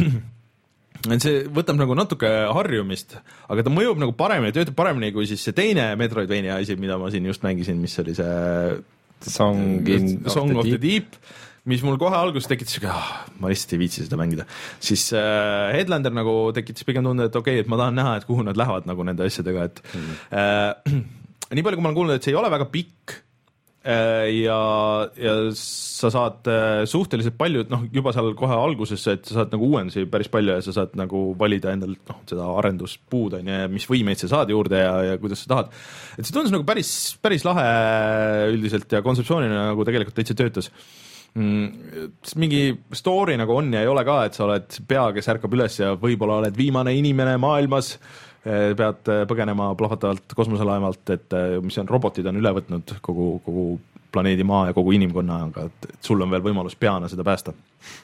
see võtab nagu natuke harjumist, aga ta mõjub nagu paremini, töötab paremini kui siis see teine Metroidvania asi, mida ma siin just mängisin, mis oli see Song, in Song of the, of the Deep, mis mul kohe alguses tekitas, ah, ma lihtsalt ei viitsi seda mängida. Siis äh, Headlander nagu tekitas pigem tunde, et okei, okay, et ma tahan näha, et kuhu nad lähevad nagu nende asjadega, et mm. äh, nii palju, kui ma olen kuulnud, et see ei ole väga pikk, ja, ja sa saad suhteliselt palju, noh juba seal kohe alguses, et sa saad nagu uuendusi päris palju ja sa saad nagu valida endal noh, seda arenduspuud on ja mis võimeid sa saad juurde ja, ja kuidas sa tahad. Et see tundus nagu päris, päris lahe üldiselt ja kontseptsioonina nagu tegelikult täitsa töötas. Mm, mingi story nagu on ja ei ole ka, et sa oled pea, kes ärkab üles ja võib-olla oled viimane inimene maailmas, pead põgenema plahvatavalt kosmoselaevalt, et mis on, robotid on üle võtnud kogu, kogu planeedi maa ja kogu inimkonna, aga et, et sul on veel võimalus peana seda päästa.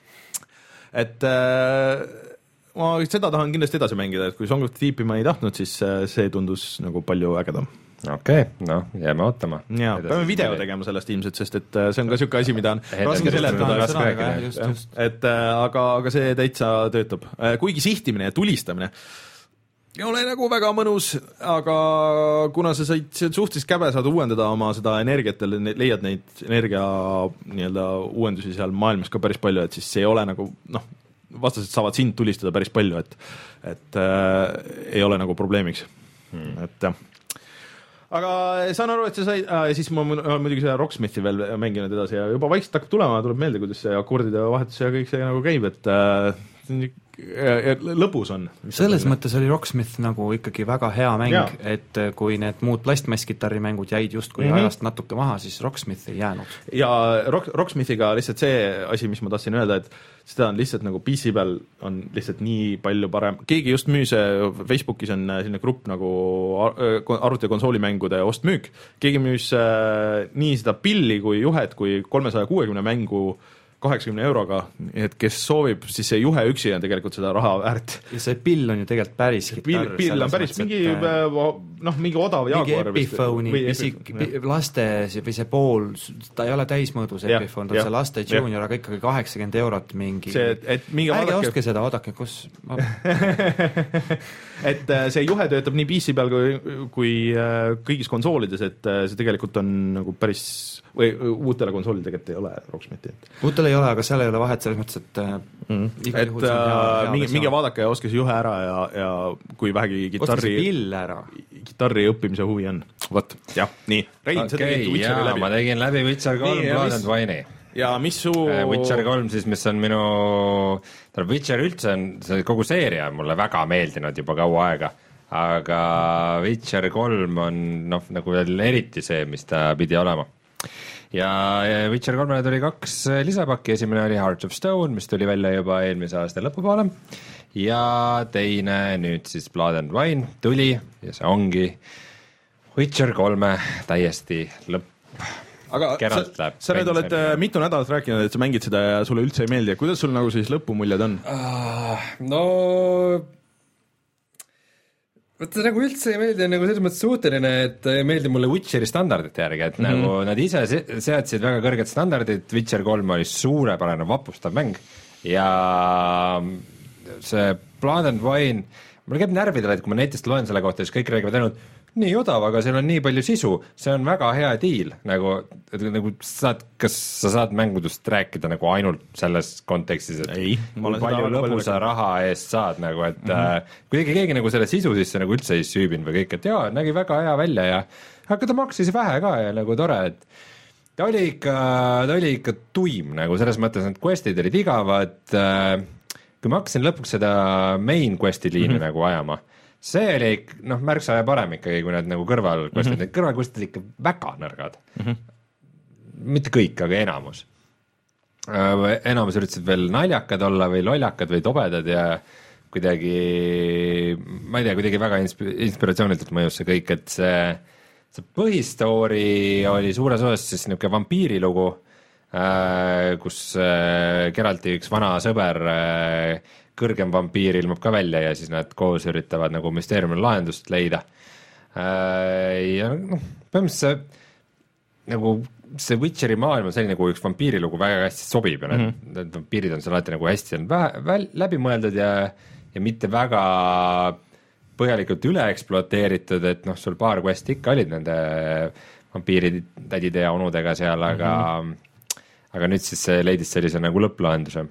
Et äh, ma seda tahan kindlasti edasi mängida, et kui Song of the Deepi ma ei tahtnud, siis see tundus nagu palju ägedam. Okei, okay, no jääme ootama. Ja, peame video tegema sellest ilmselt, sest et see on ka siuke asi, mida on raske seletada. Et aga, aga see täitsa töötab. Kuigi sihtimine ja tulistamine ei ole nagu väga mõnus, aga kuna sa said suhteliselt käbe, saad uuendada oma seda energiat, leiad neid energia nii-öelda uuendusi seal maailmas ka päris palju, et siis see ei ole nagu, noh, vastased saavad sind tulistada päris palju, et, et äh, ei ole nagu probleemiks. Hmm. Et jah. Aga saan aru, et see sai, äh, ja siis ma muidugi seda Rocksmithi veel mänginud edasi ja juba vaikselt hakkab tulema, tuleb meelde, kuidas see akordide vahetus ja kõik see nagu käib, et äh, lõbus on. Selles mõttes oli Rocksmith nagu ikkagi väga hea mäng, ja. Et kui need muud plastmasskitarrimängud jäid justkui mm -hmm. ajast natuke maha, siis Rocksmith ei jäänud. Ja Rock, Rocksmithiga lihtsalt see asi, mis ma tahtsin öelda, et seda on lihtsalt nagu P C peal on lihtsalt nii palju parem. Keegi just müüs, Facebookis on selline grupp nagu arvuti- ja konsoolimängude ostmüük. Keegi müüs äh, nii seda pilli kui juhet kui kolmesaja kuuekümne mängu kaheksakümne euroga, et kes soovib, siis see juhe üksi on tegelikult seda raha väärt. Ja see pill on ju tegelikult päris kitarr. Pill on päris mingi, noh, mingi odav Jaguar. Mingi Epiphone'i, epi, laste või see pool, ta ei ole täismõõdus Epiphone, ta on see laste junior, aga ikkagi kaheksakümmend eurot mingi. See, et mingi ärge vaadake... ostke seda, oodake, kus... et see juhe töötab nii P C peal kui, kui kõigis konsoolides, et see tegelikult on nagu päris... või uutele konsoolid tegelikult ei ole Rocksmithi. Uutele ei ole, aga seal ei ole vahet selles mõttes, et mm. et hea, hea mingi, mingi vaadake ja oske see juhe ära ja, ja kui vähegi gitarri, gitarri õppimise huvi on. Vot, jah, nii. Rein, okay, sa tegid Witcheri läbi. Ma tegin läbi Witcher kolm Blood and Wine'i. Ja mis su... Witcher kolm siis, mis on minu... Witcher üldse on, see kogu seeria on mulle väga meeldinud juba kaua aega. Aga Witcher kolm on noh, nagu veel eriti see, mis ta pidi olema. Ja Witcher kolmele tuli kaks lisapakki, esimene oli Heart of Stone, mis tuli välja juba eelmise aasta lõpupoole ja teine nüüd siis Blood and Wine tuli ja see ongi Witcher kolme täiesti lõpp. Aga Keralt sa, sa nüüd oled mitu nädalat rääkinud, et sa mängid seda ja sulle üldse ei meeldi. Kuidas sul nagu siis lõpumuljed on? Uh, no võtta nagu üldse ei meeldi, on nagu selles mõttes suuteline, et ei meeldi mulle Witcheri standardite järgi, et mm-hmm. nagu nad ise seadsid väga kõrged standardid, Witcher kolm oli suurepärane vapustav mäng ja see Blood and Wine, mul käib närvidele, et kui ma netist loen selle kohta, siis kõik räägivad ainult nii odav, aga seal on nii palju sisu, see on väga hea diil, nagu, nagu saad, kas sa saad mängudest rääkida nagu ainult selles kontekstis, et ei, kui palju lõbusa raha eest saad, nagu, et mm-hmm. äh, kui keegi, keegi nagu selle sisu sisse nagu üldse ei süübinud või kõik, et jaa, nägi väga hea välja ja aga ta maksis vähe ka ja nagu tore, et ta oli ikka, ta oli ikka tuim, nagu selles mõttes, et questid olid igavad, äh, kui ma hakkasin lõpuks seda main questi liini mm-hmm. nagu ajama, see oli noh, märksa parem ikkagi, kui need nagu kõrvalquestid, mm-hmm. need kõrvalquestid ikka väga nõrgad mm-hmm. mitte kõik, aga enamus äh, enamus üritasid veel naljakad olla või lollakad või tobedad ja kuidagi ma ei tea, kuidagi väga insp- inspiratsiooniliselt mõjus see kõik, et see, see põhistoori oli suures osas siis niisugune vampiirilugu äh, kus äh, Geralti üks vana sõber äh, kõrgem vampiir ilmub ka välja ja siis nad koos üritavad nagu müsteeriumil lahendust leida. Ja noh, põhimõtteliselt see, nagu see Witcheri maailm on selline, nagu üks vampiirilugu väga hästi sobib ja need, mm-hmm. need vampiirid on seal alati nagu hästi on vähe, väl, läbi mõeldud ja, ja mitte väga põhjalikult üle ekspluateeritud, et noh, sul paar questi ikka olid nende vampiirid tädide ja onudega seal, aga mm-hmm. aga nüüd siis see leidis sellise nagu lõpplahenduse.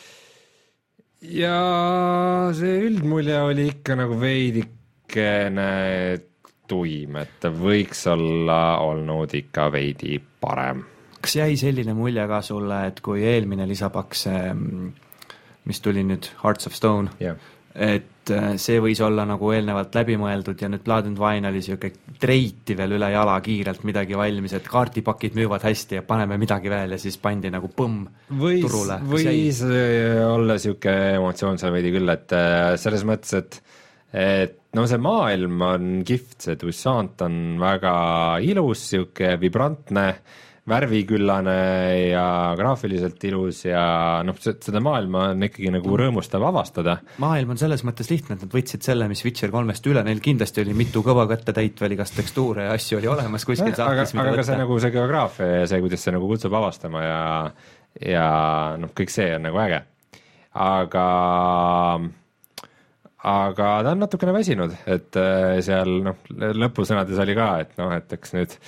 Ja see üldmulje oli ikka nagu veidikene tuim, et ta võiks olla olnud ikka veidi parem. Kas jäi selline mulje ka sulle, et kui eelmine lisapaks, mis tuli nüüd Hearts of Stone, yeah. et see võis olla nagu eelnevalt läbimõeldud ja nüüd Blood and Wine oli siuke treiti veel üle jala kiirelt midagi valmis, et kaardipakid müüvad hästi ja paneme midagi veel ja siis pandi nagu põmm võis, turule. Võis olla siuke emotsioon seal veidi küll, et selles mõttes, et, et no see maailm on kihvt, see Toussaint on väga ilus, siuke vibrantne, värviküllane ja graafiliselt ilus ja noh, seda maailma on ikkagi nagu rõõmustav avastada. Maailm on selles mõttes lihtne, et nad võtsid selle, mis Witcher kolmest üle, neil kindlasti oli mitu kõva kätte täit veel igast tekstuure ja asju oli olemas kuskil ja, saakis, aga, aga ka see, nagu see geograafia ja see, kuidas see nagu kutsub avastama ja, ja noh, kõik see on nagu äge. Aga aga ta on natukene väsinud, et seal noh, lõpusõnades oli ka, et noh, et eks nüüd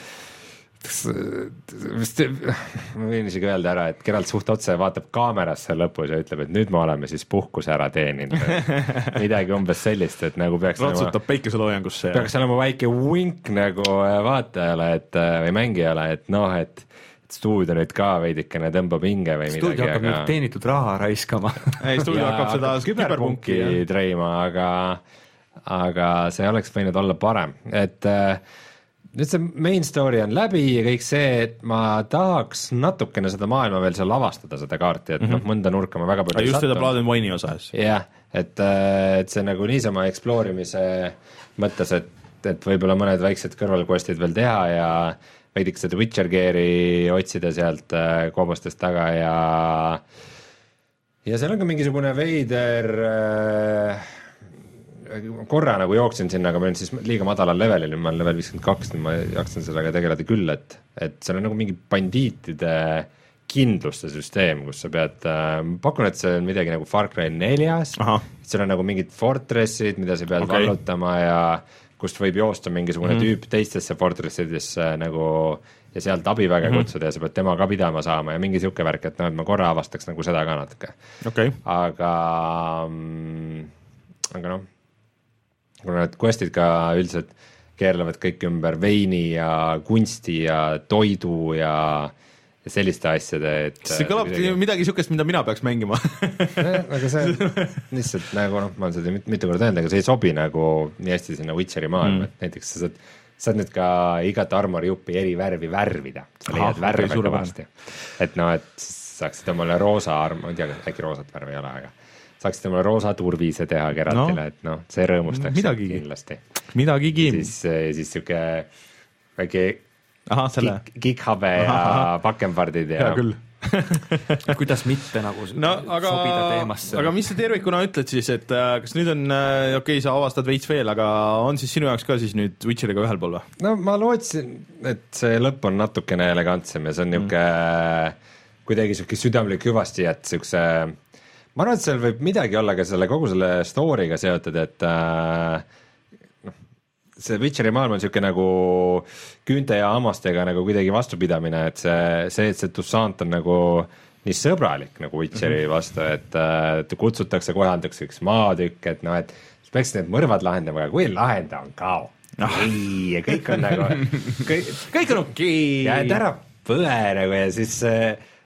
vist, ma võin isegi öelda ära, et Geralt suht otse vaatab kaamerasse lõpus ja ütleb, et nüüd me oleme siis puhkuse ära teeninud. Midagi umbes sellist, et nagu peaks ratsutab päikeseloojangusse. Peaks olema väike wink nagu vaatajale et, või mängijale, et noh, et, et stuudio nüüd ka veidikene tõmbab hinge või midagi. Stuudio hakkab aga... nüüd teenitud raha raiskama. Ei, stuudio hakkab seda küberpunki treima, aga, aga see oleks võinud olla parem, et nüüd see main story on läbi ja kõik see, et ma tahaks natukene seda maailma veel seal avastada, seda kaarti, et mm-hmm. noh, mõnda nurka ma väga palju just satun. Seda Blood and Wine'i osas. jah, et, et see nagu niisama exploorimise mõttes, et, et võib-olla mõned väiksed kõrvalquestid veel teha ja veidik seda Witcher gear'i otsida sealt koobastest taga ja ja seal on ka mingisugune veider korra nagu jooksin sinna, aga ma olin siis liiga madalal levelil, ma olen level viiskümmend kaks, ma jaksin sellega tegeleda küll, et, et seal on nagu mingi bandiitide kindluste süsteem, kus sa pead, pakun, et see on midagi nagu Far Cry neljas, seal on nagu mingid fortressid, mida sa pead okay. vallutama ja kust võib joosta mingisugune mm-hmm. tüüp teistesse fortressidesse nagu ja sealt abiväge mm-hmm. kutsuda ja sa pead tema ka pidama saama ja mingi siuke värk, et noh, et ma korra avastaks nagu seda ka natuke okay.. aga aga noh, kuna need questid ka üldiselt keerlevad kõik ümber veini ja kunsti ja toidu ja, ja selliste asjade, et see kõlab midagi, midagi siukest, mida mina peaks mängima aga see lihtsalt nagu noh, ma olen seda mitu korda öelnud, aga see ei sobi nagu nii hästi sinna Witcheri maailma mm., et näiteks sa saad, saad nüüd ka igat armori juppi eri värvi värvida, sa leiad Aha, värve kõvasti, et noh, et saaksid omale roosa arm, ma ei tea, äkki roosat värvi ei ole, aga saaksid mulle roosa turviise teha Geraltile no., et noh, see rõõmustaks midagigi. kindlasti. Midagigi. Siis, siis siuke väike Aha, selle. kikhabe ja pakempardid ja... Hea küll. kuidas mitte nagu no, aga, sobida teemasse. Aga mis sa tervikuna ütled siis, et kas nüüd on, okei okay,, sa avastad veits veel, aga on siis sinu jaoks ka siis nüüd Witcheriga ühel pool või? No ma lootsin, et see lõpp on natukene elegantsem ja see on niuke mm. kuidagi siuke südamlik hüvasti, et siukse, ma arvan, et seal võib midagi olla ka selle kogu selle story'ga seotud, et äh, see Witcheri maailm on siuke nagu küünte ja hammastega nagu kuidagi vastupidamine, et see, see, et see Toussaint on nagu nii sõbralik nagu Witcheri vastu, et, et kutsutakse, kohandatakse üks maatükk, et noh, et peaks need mõrvad lahendama, aga kui ei lahenda, on kao. ei, kõik on nagu kõik, kõik on okei okay. ja et ära põe nagu ja siis see,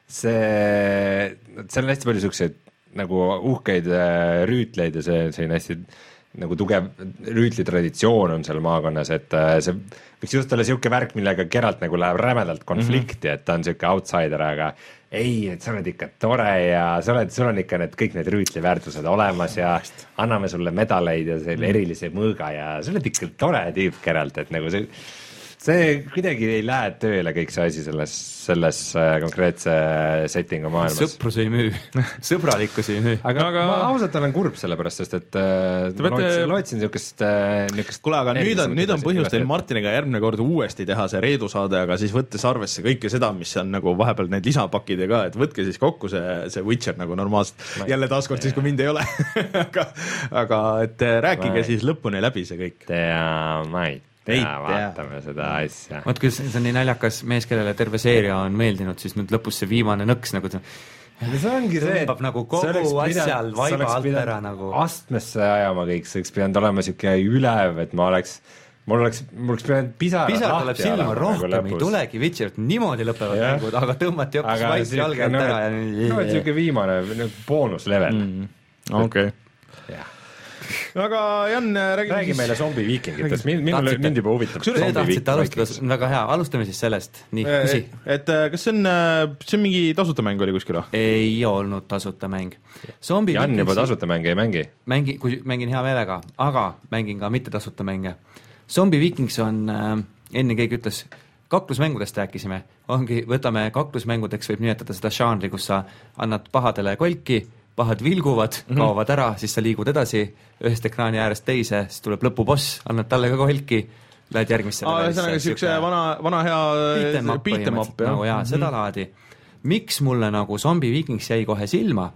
see seal on hästi palju siukseid nagu uhkeid rüütleid ja see, see on hästi nagu tugev rüütlitraditsioon on seal maakonnas, et see võiks just olla siuke värk, millega Geralt nagu läheb rämedalt konflikti mm, -hmm. et ta on siuke outsider, aga ei, et sa oled ikka tore ja sa oled, sul on ikka need kõik need rüütliväärtused olemas ja anname sulle medaleid ja selle erilise mõõga ja sa oled ikka tore tüüp, Geralt, et nagu see see kuidagi ei lähe tööle kõik see asi selles, selles konkreetse settingu maailmas. Sõprus ei müü, sõbralikkus ei müü. Aga, aga ma ausalt olen kurb sellepärast, sest et ma lootsin, lootsin niukest, niukest kuule, aga nüüd on, nüüd on põhjus teil Martiniga järgmine kord uuesti teha see Reedu saade, aga siis võttes arvesse kõike seda, mis on nagu vahepeal need lisapakid ja ka, et võtke siis kokku see, see Witcher nagu normaalselt. Jälle taaskord siis, kui mind ei ole. aga, aga et rääkige ma siis lõpuni läbi see kõik. Tea, ma ei ja vaatame seda asja. Vaat kui see on nii naljakas mees, kellele terve seeria on meeldinud, siis nüüd lõpus see viimane nõks nagu ta see ongi see, tõmbab nagu kogu asjal vaiba alt ära nagu astmesse ajama kõik, see oleks pidanud olema siuke ülev, et ma oleks mul oleks, mul oleks pidanud pisarad pisarad tuleb silma rohkem, nagu ei tulegi Witcherit, niimoodi lõpevad yeah. mängud, aga tõmmati hoopis vaikse jalge alt ära ja no, et siuke viimane boonuslevel mm. okei okay. jah aga Jan, räägi, räägi siis... meile zombiviikingitest, mind, mind juba huvitab. Te tahtsite alustada, väga hea, alustame siis sellest. Nii, küsi. Et kas see on, see on mingi tasuta mäng oli kuskil? Ei olnud tasuta mäng. Zombi Jan juba tasuta mänge ei mängi? Mängi, kui mängin hea meelega, aga mängin ka mitte tasuta mänge. Zombi Vikings on, enne keegi ütles, kaklusmängudest rääkisime, ongi, võtame kaklusmängudeks, võib nimetada seda žanri, kus sa annad pahadele kolki, pahad vilguvad, kaovad ära, siis sa liigud edasi ühest ekraani äärest teise, siis tuleb lõpuboss, annad talle ka kolki, lähed järgmisse. Aa, see on aga siukse vana, vana hea beat'em up, jah? Nagu, jaa, seda laadi. Miks mulle nagu Zombi Vikings jäi kohe silma?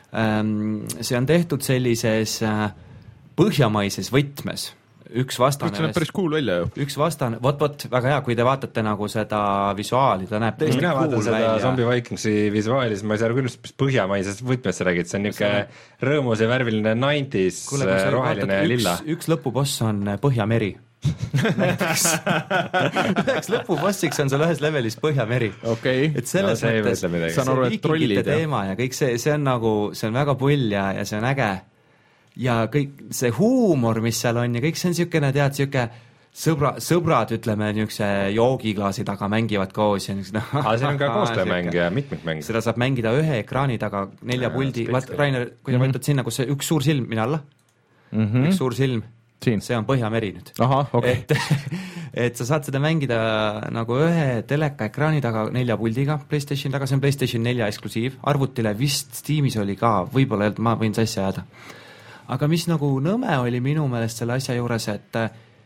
See on tehtud sellises põhjamaises võtmes. Üks vastane, see näeb päris cool välja ju. Üks vastane, vot, vot, väga hea, kui te vaatate nagu seda visuaali, ta näeb tõesti mina cool vaatan seda välja. Zombi Vikingsi visuaali, siis ma ei saa küll põhjamaisest võtmes räägid, see on niisugune rõõmus ja värviline nineties roheline ja lilla. Üks, üks lõpuboss on Põhjameri. Näiteks üheks lõpubossiks on seal ühes levelis Põhjameri. Okay. Et selles no, mõttes see vikingite teema ja kõik see, see on nagu, see on väga pull ja, ja see on äge. Ja kõik see huumor, mis seal on ja kõik see on siukene, tead, siuke sõbra, sõbrad, ütleme, niisuguse joogiklaasi taga mängivad koos ja niisugune aga see on ka koostöömäng ja mitmikmäng. Seda saab mängida ühe ekraani taga nelja ja, puldi, vaat Rainer, kui sa võtad mm-hmm. sinna, kus see üks suur silm, mine alla mm-hmm. üks suur silm, siin. See on Põhjameri nüüd. Aha, okay. et, et sa saad seda mängida nagu ühe teleka ekraani taga nelja puldiga PlayStation taga, see on PlayStation nelja eksklusiiv, arvutile vist Steamis oli ka, võib-olla ma võin sassi ajada. Aga mis nagu nõme oli minu meelest selle asja juures, et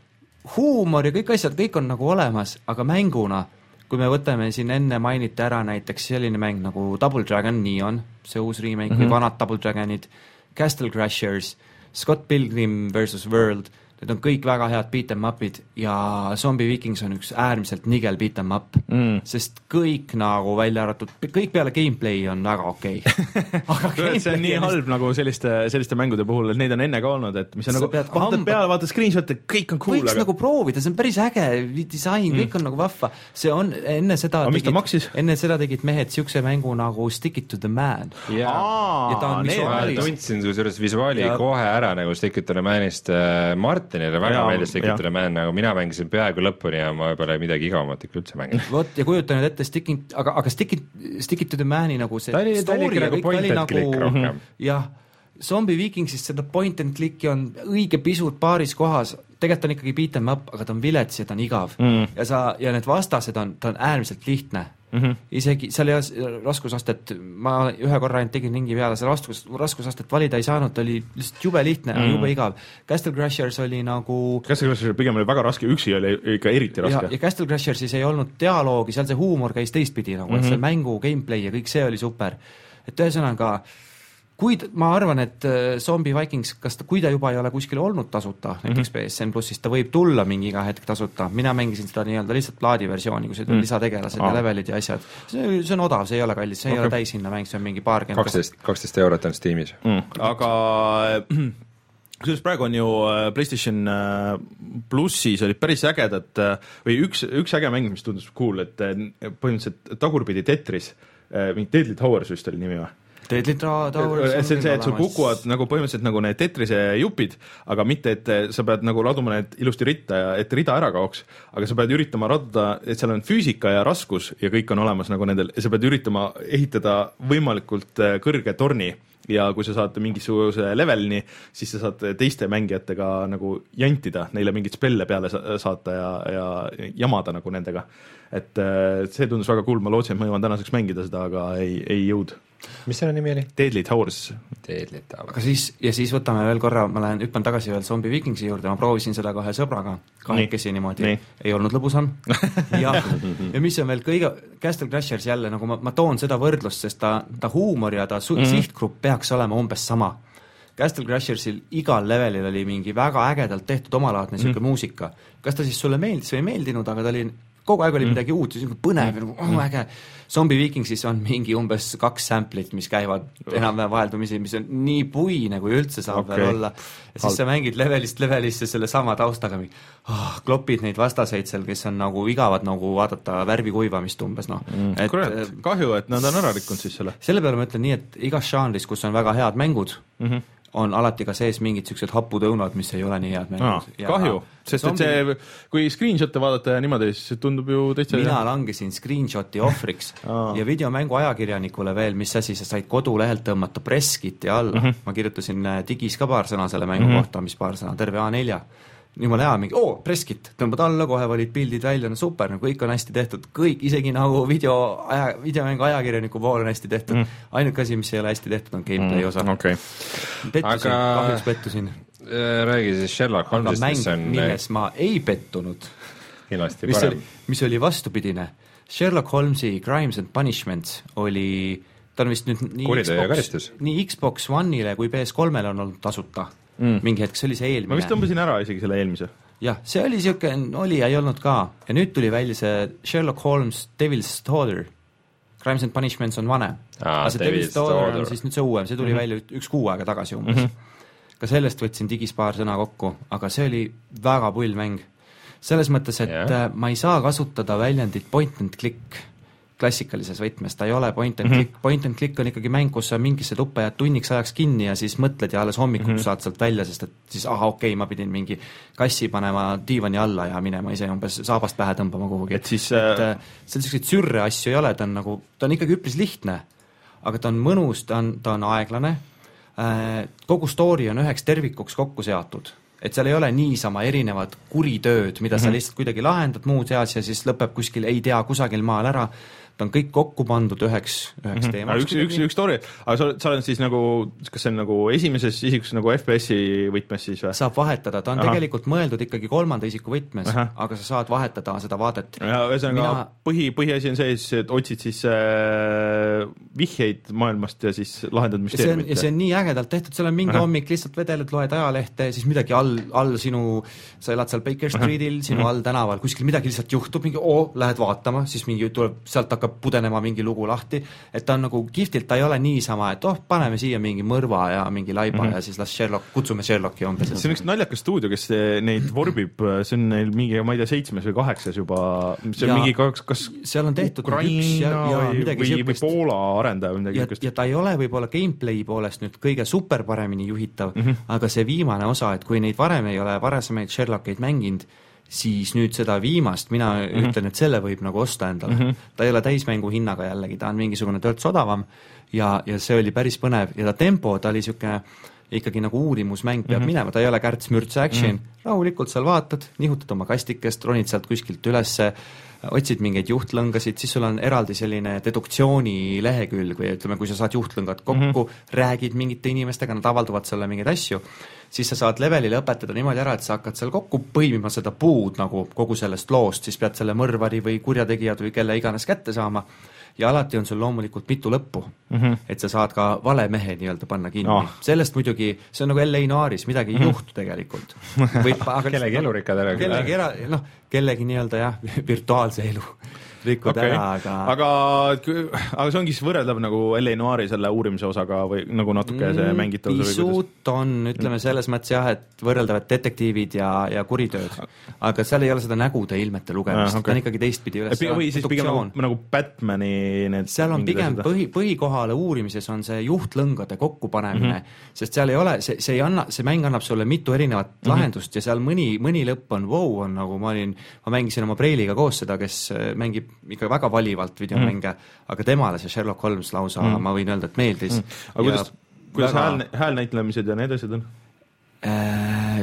huumor ja kõik asjad, kõik on nagu olemas, aga mänguna, kui me võtame siin enne mainiti ära näiteks selline mäng nagu Double Dragon Neon, see uus remake mm-hmm. või vanad Double Dragonid, Castle Crashers, Scott Pilgrim versus World, need on kõik väga head beat'em up'id ja Zombi Vikings on üks äärmiselt nigel beat'em up, mm. sest kõik nagu välja arvatud, kõik peale gameplay on väga okei okay. aga see on nii on halb nagu selliste, selliste mängude puhul, et neid on enne ka olnud, et mis on sa nagu, vaatad hamba... peale, vaatad screenshot'e, kõik on cool. Võiks aga... nagu proovida, see on päris äge disain, mm. kõik on nagu vahva. See on enne seda, tegid, enne seda tegid mehed siukse mängu nagu Stick It To The Man. Yeah. Aa, ja ta on visuaalis. Tundsin kusjuures visuaali ja... kohe ära nagu Stick It To The Manist äh, Mart Martinile väga meeldis Stick It To The Man, nagu mina mängisin peaaegu lõpuni ja ma pole midagi igavamat ikka üldse mänginud. Vot, ja kujutan nüüd ette Stick It, aga, aga Stick It, Stick It To The Mani nagu see ta oli, story ja kõik oli nagu, jah, Zombie Vikingsist seda point and click'i on õige pisut paaris kohas, tegelikult on ikkagi beat em up, aga ta on vilets ja ta on igav mm. ja sa, ja need vastased on, ta on äärmiselt lihtne mm. -hmm. isegi seal ei ole raskusastet, ma ühe korra ainult tegin ringi peale, see raskus, raskusastet valida ei saanud, ta oli lihtsalt jube lihtne mm. ja jube igav. Castle Crashers oli nagu Castle Crashers pigem oli väga raske, üksi oli ikka eriti raske. Ja, ja Castle Crashersis ei olnud dialoogi, seal see huumor käis teistpidi nagu, mm -hmm. et see mängu gameplay ja kõik see oli super. Et ühesõnaga kui ta, ma arvan, et Zombie Vikings, kas ta, kui ta juba ei ole kuskil olnud tasuta, näiteks mm -hmm. P S N plussist, ta võib tulla mingi iga hetk tasuta, mina mängisin seda nii-öelda lihtsalt plaadiversiooni, kui see mm. lisategelased ah. ja levelid ja asjad. See, see on odav, see ei ole kallis, see okay. ei ole täishinna mäng, see on mingi paar kaksteist, kaksteist eurot on Steamis mm.. aga kusjuures praegu on ju PlayStation plussis olid päris ägedad, või üks, üks äge mäng, mis tundus cool, et põhimõtteliselt tagurpidi Tetris, mingi Deadly Towers vist oli nimi või? Deadly Towers see on see, et sul kukuvad nagu põhimõtteliselt nagu need Tetrise jupid, aga mitte, et sa pead nagu laduma need ilusti ritta ja et rida ära kaoks, aga sa pead üritama raduda, et seal on füüsika ja raskus ja kõik on olemas nagu nendel ja sa pead üritama ehitada võimalikult kõrge torni ja kui sa saad mingisuguse levelini, siis sa saad teiste mängijatega nagu jantida, neile mingit spelle peale saata ja, ja jamada nagu nendega. Et see tundus väga cool, ma lootsin, et ma jõuan tänaseks mängida seda, aga ei, ei jõud. Mis selle nimi oli? Deadly Towers. Deadly Towers. Aga siis, ja siis võtame veel korra, ma lähen, hüppan tagasi veel Zombie Vikingsi juurde, ma proovisin seda kahe sõbraga, kahekesi niimoodi, nii. Ei olnud lõbusam. ja, ja mis on veel kõige, Castle Crashers jälle, nagu ma, ma toon seda võrdlust, sest ta, ta huumor ja ta su- mm. sihtgrupp peaks olema umbes sama. Castle Crashersil igal levelil oli mingi väga ägedalt tehtud omalaadne siuke mm. muusika. Kas ta siis sulle meeldis või ei meeldinud, aga ta oli kogu aeg oli mm. midagi uut, põnev ja oh, äge. Zombie Vikingsis on mingi umbes kaks samplit, mis käivad enam-vähem vaheldumisi, mis on nii puine, kui üldse saab okay. veel olla. Ja siis sa mängid levelist levelisse selle sama taustaga, oh, klopid neid vastaseid seal, kes on nagu igavad nagu vaadata värvi kuivamist umbes. No. Mm. Et, kurat, kahju, et nad on ära rikkunud siis selle. Selle peale ma ütlen nii, et igas žanris, kus on väga head mängud, mm -hmm. on alati ka sees mingid sellised haputõunad, mis ei ole nii head mängud. Aa, kahju, sest et see, kui screenshot'e vaadata ja niimoodi, siis tundub ju täitsa... Mina langesin screenshot'i ohvriks ja videomängu ajakirjanikule veel, mis asi, sa said kodulehelt tõmmata presskiti alla. Mm -hmm. Ma kirjutasin digis ka paar sõna selle mängu mm -hmm. kohta, mis paar sõna, terve A neli. Jumala hea, mingi, oo, presskit, tõmbad alla, kohe valid pildid välja, no super, no kõik on hästi tehtud, kõik, isegi nagu video, aja, videomängu ajakirjaniku pool on hästi tehtud, mm. ainuke asi, mis ei ole hästi tehtud, on gameplay mm. osa. Okay. Pettusin, aga... kahjuks pettusin. Räägi siis Sherlock Holmesist, mis on... milles ma ei pettunud, mis oli, mis oli vastupidine. Sherlock Holmesi Crimes and Punishments oli, ta on vist nüüd nii Xbox, nii Xbox One'ile kui P S kolmele on olnud tasuta. Mm. Mingi hetk, see oli see eelmine. Ma vist tõmbasin ära isegi selle eelmise. Jah, see oli siuke, oli ja ei olnud ka. Ja nüüd tuli välja see Sherlock Holmes Devil's Daughter. Crimes and Punishments on vanem. Ah, see Devil's Daughter on siis nüüd see uuem, see tuli mm -hmm. välja üks kuu aega tagasi umbes. Mm -hmm. Ka sellest võtsin digis paar sõna kokku, aga see oli väga pull mäng. Selles mõttes, et yeah. ma ei saa kasutada väljendit point and click klassikalises võtmes, ta ei ole point and click, mm -hmm. point and click on ikkagi mäng, kus sa mingisse tuppe jääd tunniks ajaks kinni ja siis mõtled ja alles hommikuks mm -hmm. saad sealt välja, sest et siis aha, okei okay,, ma pidin mingi kassi panema diivani alla ja minema ise umbes saabast pähe tõmbama kuhugi. Et siis et, äh... seal selliseid sürre asju ei ole, ta on nagu, ta on ikkagi üpris lihtne, aga ta on mõnus, ta on, ta on aeglane, kogu story on üheks tervikuks kokku seatud. Et seal ei ole niisama erinevad kuritööd, mida mm -hmm. sa lihtsalt kuidagi lahendad muud seas ja siis lõpeb kuskil ei tea kusagil maal ära. Ta on kõik kokku pandud üheks, üheks mm -hmm. teemaks. Üks, üks, üks story, aga sa, sa oled siis nagu, kas see on nagu esimeses isikus nagu F P S-i võtmes siis või? Saab vahetada, ta on Aha. tegelikult mõeldud ikkagi kolmanda isiku võtmes, Aha. aga sa saad vahetada seda vaadet. Ja ühesõnaga Mina... põhi, põhiasi on see, et otsid siis äh, vihjeid maailmast ja siis lahendad müsteeriumit. Ja see on nii ägedalt tehtud, seal on mingi Aha. hommik, lihtsalt vedeled, loed ajalehte, siis midagi all, all sinu, sa elad seal Baker Streetil, sinu Aha. all tänaval, kuskil midagi lihtsalt juhtub, mingi oo, lähed vaatama, siis mingi tuleb, sealt hakkab pudenema mingi lugu lahti, et ta on nagu kihvtilt, ta ei ole niisama, et oh, paneme siia mingi mõrva ja mingi laiba mm -hmm. ja siis las Sherlock, kutsume Sherlocki umbes. See on üks naljakas stuudio, kes neid vorbib, see on neil mingi, ma ei tea, seitsmes või kaheksas juba, see on ja mingi kas, kas seal on tehtud Ukraina ja, ja või, või, või Poola arendaja või midagi ja, ja ta ei ole võib-olla gameplay poolest nüüd kõige super paremini juhitav, mm -hmm. aga see viimane osa, et kui neid varem ei ole varasemaid Sherlockeid mänginud, siis nüüd seda viimast mina mm-hmm. ütlen, et selle võib nagu osta endale mm. -hmm. ta ei ole täismängu hinnaga jällegi, ta on mingisugune törts odavam ja, ja see oli päris põnev ja ta tempo, ta oli niisugune ikkagi nagu uurimusmäng peab mm-hmm. minema, ta ei ole kärts-mürts action mm-hmm., rahulikult seal vaatad, nihutad oma kastikest, ronid sealt kuskilt ülesse, otsid mingeid juhtlõngasid, siis sul on eraldi selline deduktsiooni lehekülg või ütleme, kui sa saad juhtlõngad kokku mm-hmm., räägid mingite inimestega, nad avaldavad sulle mingeid asju, siis sa saad leveli lõpetada niimoodi ära, et sa hakkad seal kokku põimima seda puud nagu kogu sellest loost, siis pead selle mõrvari või kurjategijad või kelle iganes kätte saama ja alati on sul loomulikult mitu lõppu mm-hmm., et sa saad ka vale mehe nii-öelda panna kinni oh.. Sellest muidugi, see on nagu L A Noiris, midagi ei mm-hmm. juhtu tegelikult. Võib, aga kellegi elurikkad ära. Kellegi, era, noh, kellegi nii-öelda jah, virtuaalse elu rikud okay. ära, aga aga, aga see ongi siis võrreldav nagu L A Noiri selle uurimise osaga või nagu natuke see mängitavus? Pisut on, ütleme selles mõttes jah, et võrreldavad detektiivid ja, ja kuritööd, aga seal ei ole seda nägude ilmete lugemist ah,, okay. ta on ikkagi teistpidi üles. Või siis pigem nagu, nagu Batmani need seal on pigem põhi, põhikohale uurimises on see juhtlõngade kokkupanemine mm-hmm. sest seal ei ole, see, see ei anna, see mäng annab sulle mitu erinevat mm-hmm. lahendust ja seal mõni, mõni lõpp on wow, on nagu ma olin, ma mängisin oma preiliga koos seda, kes mängib ikka väga valivalt videomänge mm., aga temale see Sherlock Holmes lausa mm. ma võin öelda, et meeldis mm.. aga kuidas, kuidas väga... hääl, häälnäitlemised ja need asjad on äh,?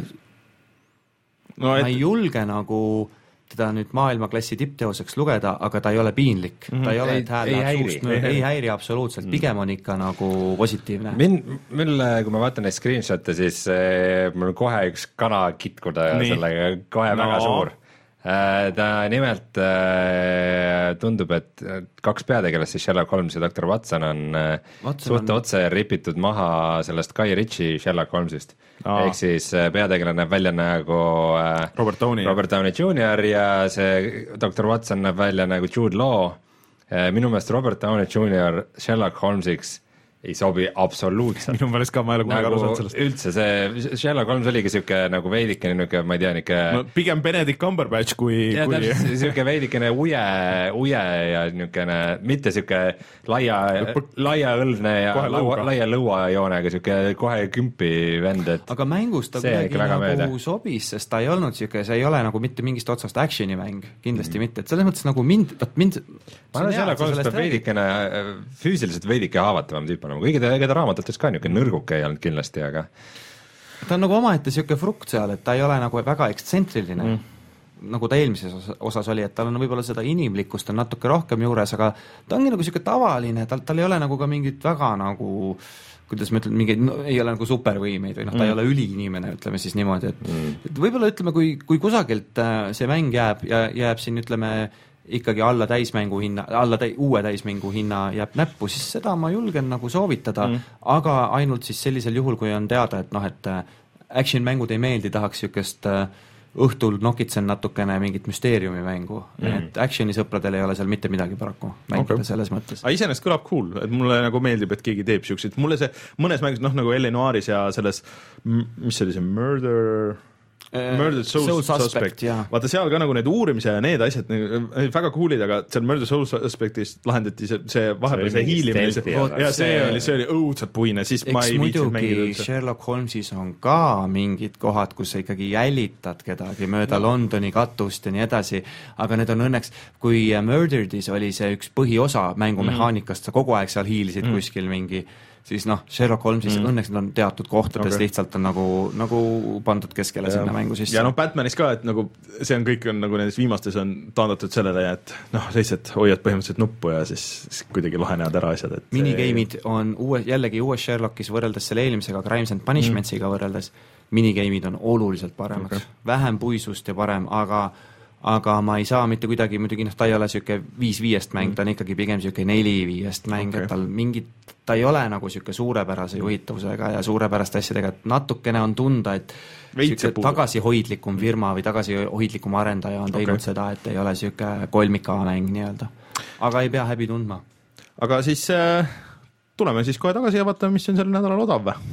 No, ma et... ei julge nagu teda nüüd maailmaklassi tippteoseks lugeda, aga ta ei ole piinlik mm. ta ei ole, et hääl ei häiri, ei, ei häiri absoluutselt, pigem on ikka nagu positiivne. Mind, mille, kui ma vaatan neid screenshot'e, siis eh, mul kohe üks kana kitkuda ja sellega kohe no. väga suur. Ta nimelt tundub, et kaks peategelast, siis Sherlock Holmes ja doktor Watson on Watson suht on... otse ripitud maha sellest Guy Ritchie Sherlock Holmesist. Aa. Ehk siis peategelane näeb välja nagu Robert Downey. Robert Downey junior ja see doktor Watson näeb välja nagu Jude Law. Minu meelest Robert Downey junior Sherlock Holmesiks ei sobi absoluutselt. Minu meelest ka, ma ei ole kunagi nagu aru saanud sellest. Üldse see Sherlock Holmes oligi siuke nagu veidikene niuke, ma ei tea, niuke no, pigem Benedict Cumberbatch kui ja kui... siuke veidikene uje, uje ja niukene, mitte siuke laia, laia õlvne ja laua, laia lõuajoonega siuke kohe kümpi vend, et aga mängus ta kuidagi nagu mööda. Sobis, sest ta ei olnud siuke, see ei ole nagu mitte mingist otsast actioni mäng, kindlasti mm. mitte, et selles mõttes nagu mind, mind ma olen Sherlock Holmes peab veidikene füüsiliselt veidike haavatavam tüüp on, kõige ta, ta raamatutes ka niuke nõrguke ei olnud kindlasti, aga ta on nagu omaette siuke frukt seal, et ta ei ole nagu väga ekstsentriline mm. nagu ta eelmises osas oli, et tal on võib-olla seda inimlikkust on natuke rohkem juures, aga ta ongi nagu siuke tavaline, tal, tal ei ole nagu ka mingit väga nagu kuidas ma ütlen, mingeid, no, ei ole nagu supervõimeid või noh, ta mm. ei ole üliinimene, ütleme siis niimoodi, et, mm. et võib-olla ütleme, kui, kui kusagilt see mäng jääb ja jääb siin ütleme ikkagi alla täismängu hinna, alla täi, uue täismängu hinna jääb näppu, siis seda ma julgen nagu soovitada mm., aga ainult siis sellisel juhul, kui on teada, et noh, et action-mängud ei meeldi, tahaks siukest õhtul nokitsen natukene mingit müsteeriumi mängu mm., et actioni sõpradel ei ole seal mitte midagi paraku mängida okay. selles mõttes. Aga iseenesest kõlab cool, et mulle nagu meeldib, et keegi teeb siukseid, mulle see mõnes mängus, noh nagu L A Noiris ja selles, mis see oli see Murder... Murder Soul, Soul Suspect, suspect. Vaata seal ka nagu need uurimise ja need asjad väga coolid, aga seal Murder Soul Suspectis lahendati see, see vahepeal see hiilimine see, ja see, see oli, see oli õudselt puine, siis ma ei viitsinud mängida üldse. Sherlock Holmesis on ka mingid kohad, kus sa ikkagi jälitad kedagi mööda no. Londoni katust ja nii edasi, aga need on õnneks, kui Murderedis oli see üks põhiosa mängumehaanikast, sa kogu aeg seal hiilisid mm. kuskil mingi siis noh, Sherlock Holmesis mm. õnneks need on teatud kohtades okay. lihtsalt on nagu, nagu pandud keskele ja, sinna mängu sisse. Ja noh, Batmanis ka, et nagu see on kõik on nagu nendes viimastes on taandatud sellele, et noh, lihtsalt hoiad põhimõtteliselt nuppu ja siis, siis kuidagi lahenevad ära asjad. Et minigame'id on uue, jällegi uues Sherlockis võrreldes selle eelmisega Crimes and Punishmentsiga mm. võrreldes, minigame'id on oluliselt paremaks okay., vähem puisust ja parem, aga aga ma ei saa mitte kuidagi, muidugi noh, ta ei ole siuke viis viiest mäng, ta on ikkagi pigem siuke neli viiest mäng okay., et tal mingit, ta ei ole nagu siuke suurepärase juhitavusega ja suurepäraste asjadega, et natukene on tunda, et siuke tagasihoidlikum firma või tagasihoidlikum arendaja on teinud okay. seda, et ei ole siuke kolmika mäng nii-öelda. Aga ei pea häbi tundma. Aga siis äh, tuleme siis kohe tagasi ja vaatame, mis on sel nädalal odav või?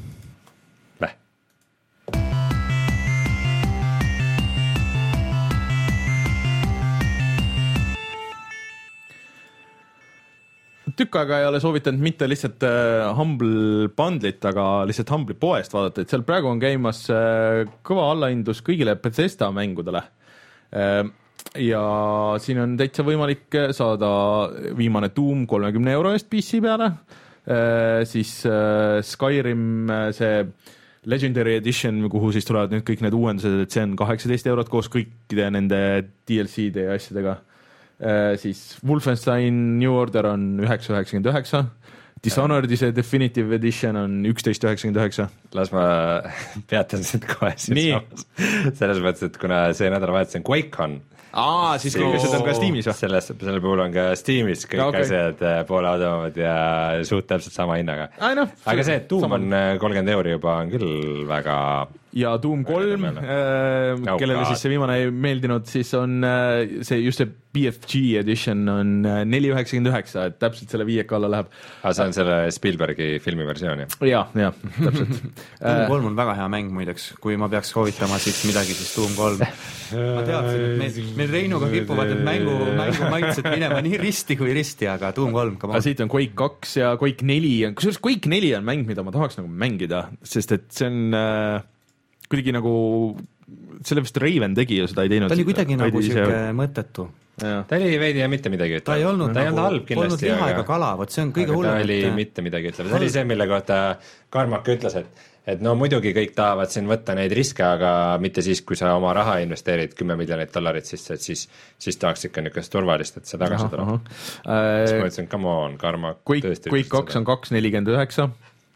Tükk aega ei ole soovitanud mitte lihtsalt äh, Humble Bundlit, aga lihtsalt Humble'i poest vaadata, et seal praegu on käimas äh, kõva allahindlus kõigile Bethesda mängudele. ja siin on täitsa võimalik saada viimane Doom kolmekümne euro eest P C peale, siis Skyrim see Legendary Edition, kuhu siis tulevad nüüd kõik need uuendused, et see on kaheksateist eurot koos kõikide nende D L C-de ja asjadega, siis Wolfenstein New Order on üheksa üheksakümmend üheksa, Dishonored see Definitive Edition on üksteist üheksakümmend üheksa. Las ma peatan sind kohe siin selles mõttes, et kuna see nädalavahetus on QuakeCon, Aa, siis kõik asjad on ka Steamis või? Selles, selle puhul on ka Steamis kõik okay. asjad poole odavamad ja suht täpselt sama hinnaga. No, aga see, et Doom sama... on kolmkümmend euri juba on küll väga... Ja Doom kolm, äh, no, kellele God. Siis see viimane ei meeldinud, siis on äh, see just see B F G edition on neli üheksakümmend üheksa, et täpselt selle viieka alla läheb. Aga see on selle Spielbergi filmi versioon, jah? Jah, jah, täpselt. Doom kolm on väga hea mäng muideks, kui ma peaks soovitama siit midagi, siis Doom kolm. Ma teadsin, et meil, meil Reinuga kipuvad need mängu, mängu maitsed minema nii risti kui risti, aga Doom kolm, come on. Aga siit on Quake kaks ja Quake neli, kusjuures Quake neli on mäng, mida ma tahaks nagu mängida, sest et see on äh, kuidagi nagu, selle vist Raven tegi ja seda ei teinud. Ta oli kuidagi nagu siuke mõttetu. Ja. Ta oli veidi ja mitte midagi ütleb. Ta ei olnud, ta ei nagu, olnud halb kindlasti, liha ega kala, võt see on kõige hullem. Ta oli et... mitte midagi ütleb. Ta oli see, mille kohta Karmak ütles, et, et no muidugi kõik tahavad siin võtta neid riske, aga mitte siis, kui sa oma raha investeerid kümme miljonit dollarit sisse, et siis, siis tahaks ikka niisugust turvalist, et see tagasi tuleb. Siis ma ütlesin, come on, Karmak. Quake kaks on kaks nelikümmend üheksa.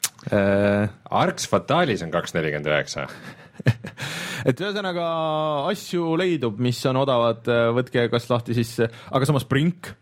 Arx Fatalis on kaks nelikümmend üheksa. et ühesõnaga asju leidub, mis on odavad, võtke kas lahti siis, aga samas Brink.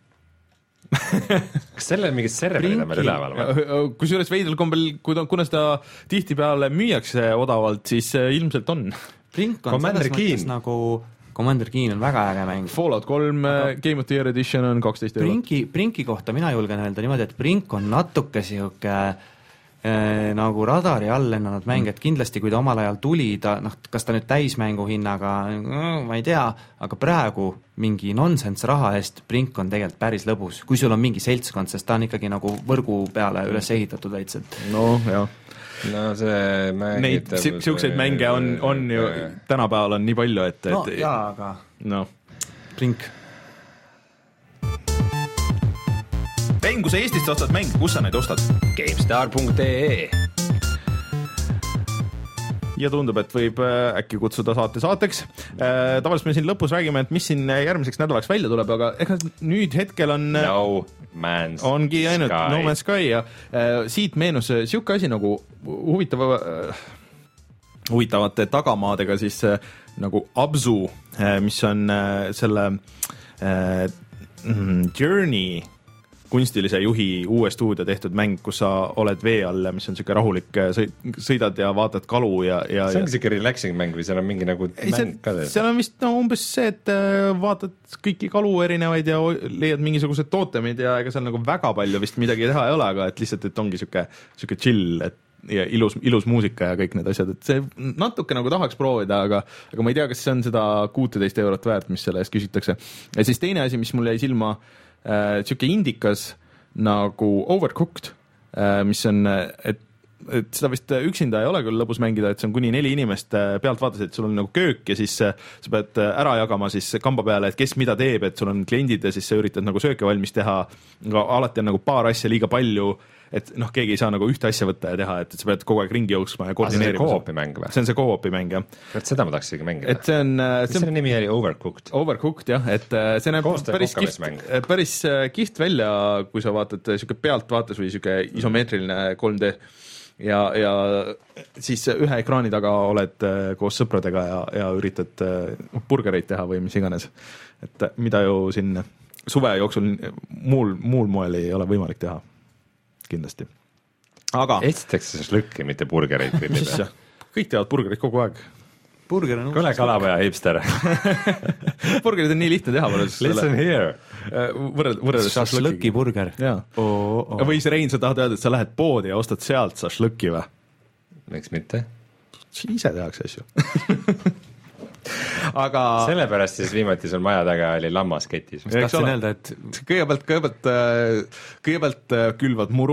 Kas selle mingid serverid on meil üleval või? Kusjuures veidral kombel, kuna seda tihtipeale müüakse odavalt, siis ilmselt on. Brink on Commander selles mõttes Keen. Nagu Commander Keen on väga äge mäng. Fallout kolm aga Game of the Year Edition on kaksteist eurot. Brinki, Brinki kohta mina julgen öelda niimoodi, et Brink on natuke sihuke Eh, nagu radari all lennanud mäng, et kindlasti kui ta omal ajal tuli, ta, noh, kas ta nüüd täismängu hinnaga, ma ei tea, aga praegu mingi nonsense raha eest Brink on tegelikult päris lõbus, kui sul on mingi seltskond, sest ta on ikkagi nagu võrgu peale üles ehitatud veits, et no jah. No see neid siukseid mänge on, on ju tänapäeval on nii palju, et, et no jaa, aga no. Brink Pein, kui sa Eestist ostad mäng, kus sa neid ostad? GameStar punkt ee Ja tundub, et võib äkki kutsuda saate saateks. Tavaliselt me siin lõpus räägime, et mis siin järgmiseks nädalaks välja tuleb, aga ega nüüd hetkel on No Man's ongi ainult Sky. No Man's Sky ja siit meenus siuke asi nagu huvitava, huvitavate tagamaadega siis nagu Abzu, mis on selle Journey kunstilise juhi uue stuudio tehtud mäng, kus sa oled vee all, mis on siuke rahulik, sõidad ja vaatad kalu ja, ja see on siuke relaxing mäng või seal on mingi nagu ei, mäng ka teed? Seal on vist no, umbes see, et vaatad kõiki kalu erinevaid ja leiad mingisugused tootemid ja ega seal nagu väga palju vist midagi teha ei ole, aga et lihtsalt, et ongi siuke, siuke chill, et ja ilus, ilus muusika ja kõik need asjad, et see natuke nagu tahaks proovida, aga, aga ma ei tea, kas see on seda kuusteist eurot väärt, mis selle eest küsitakse. Ja siis teine asi, mis mul jäi silma, äh, siuke indikas nagu Overcooked, äh, mis on, et, et seda vist üksinda ei ole küll lõbus mängida, et see on kuni neli inimest pealt vaatas, et sul on nagu köök ja siis sa pead ära jagama siis kamba peale, et kes mida teeb, et sul on kliendid ja siis sa üritad nagu sööke valmis teha, aga alati on nagu paar asja liiga palju, et noh, keegi ei saa nagu ühte asja võtta ja teha, et, et sa pead kogu aeg ringi jooksma ja koordineerima. See on co-opi mäng või? See on see co-opi mäng, jah. Et seda ma tahaks isegi mängida. Et see on... See on nimi oli Overcooked. Overcooked, jah, et see näeb päris kiht, päris kiht välja, kui sa vaatad siuke pealtvaates või siuke isomeetriline kolm D ja, ja siis ühe ekraani taga oled koos sõpradega ja, ja üritad burgereid teha või mis iganes. Et mida ju siin suve jooksul muul, muul moel ei ole võimalik teha. Kindlasti. Aga Eestitakse šašlõkki, mitte burgereid. Kõik teavad burgerid kogu aeg. Burger on Kole kalapäja hipster. Burgerid on nii lihtne teha. Listen here. Võrreld, võrreldes šašlõki burger. Oh, oh. Või see Rein, sa tahad öelda, et sa lähed poodi ja ostad sealt šašlõki või? Miks mitte? Ise tehakse asju. Aga sellepärast siis viimati sul maja taga oli lammas ketis. Tahtsin öelda, et kõigepealt, kõigepealt, kõigepealt külvad muru,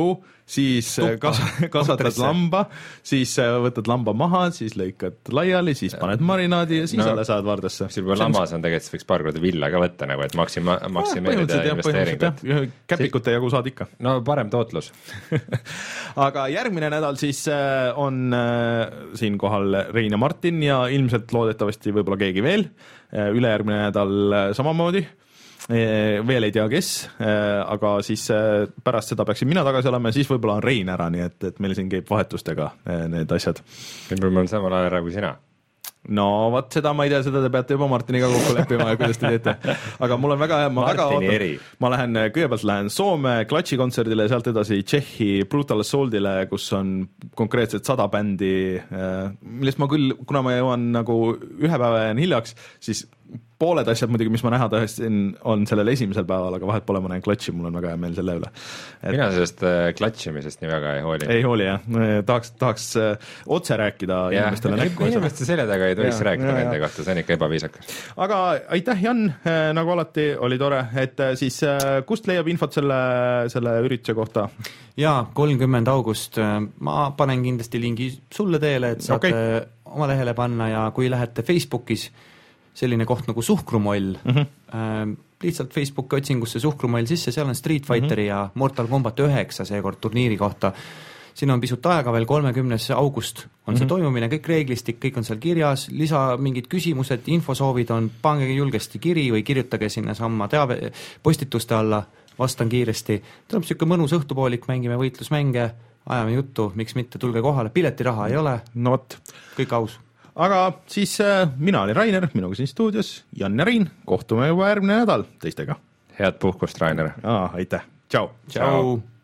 siis kas, kasvatad Kohtrisse. lamba, siis võtad lamba maha, siis lõikad laiali, siis paned marinaadi ja siis no, alles saad vardasse. Siis juba lammas on tegelikult, võiks paar korda villa ka võtta, nagu, et maksima, maksimeerida ja, investeeringut. Käpikute jagu saad ikka. No parem tootlus. Aga järgmine nädal siis on siin kohal Rein ja Martin ja ilmselt loodetavasti võib-olla keegi veel. Ülejärgmine nädal samamoodi. Veel ei tea, kes, aga siis pärast seda peaksin mina tagasi olema ja siis võib-olla on Rein ära, nii et, et meil siin käib vahetustega need asjad. Võib-olla on samal ajal ära kui sina. No vaat seda ma ei tea, seda te peate juba Martiniga kokku leppima ja kuidas te teete. Aga mul on väga hea, ma väga ootan, ma lähen, kõigepealt lähen Soome Klatši kontserdile, sealt edasi Tšehhi Brutal Assaultile, kus on konkreetselt sada bändi, millest ma küll, kuna ma jõuan nagu ühe päeva jään hiljaks, siis pooled asjad muidugi, mis ma näha tahtsin, on sellel esimesel päeval, aga vahet pole, ma näen Klatši, mul on väga hea meel selle üle. Et... mina sellest klatšimisest nii väga ei hooli. Ei hooli, jah. Tahaks, tahaks otse rääkida ja, inimestele näkku. Inimeste selja taga ei tohiks ja, rääkida ja, nende ja. kohta, see on ikka ebaviisakas. Aga aitäh, Jan, nagu alati oli tore, et siis kust leiab infot selle, selle ürituse kohta? Jaa, kolmkümmend august. Ma panen kindlasti lingi sulle teele, et saate okay. oma lehele panna ja kui lähete Facebookis selline koht nagu Suhkrumoll, mm-hmm. äh, lihtsalt Facebooki otsingusse Suhkrumoll sisse, seal on Street Fighteri mm-hmm. ja Mortal Kombat üheksa seekord turniiri kohta. Siin on pisut aega veel, kolmekümnes august on mm-hmm. see toimumine, kõik reeglistik, kõik on seal kirjas, lisa mingid küsimused, infosoovid on, pange julgesti kiri või kirjutage sinna samma teave postituste alla, vastan kiiresti. Tuleb siuke mõnus õhtupoolik, mängime võitlusmänge, ajame juttu, miks mitte, tulge kohale, piletiraha ei ole, no, kõik aus. Aga siis äh, mina olin Rainer, minuga siin stuudios, Jan ja Rein, kohtume juba järgmine nädal teistega. Head puhkust, Rainer. Aa, aitäh, tšau. Tšau.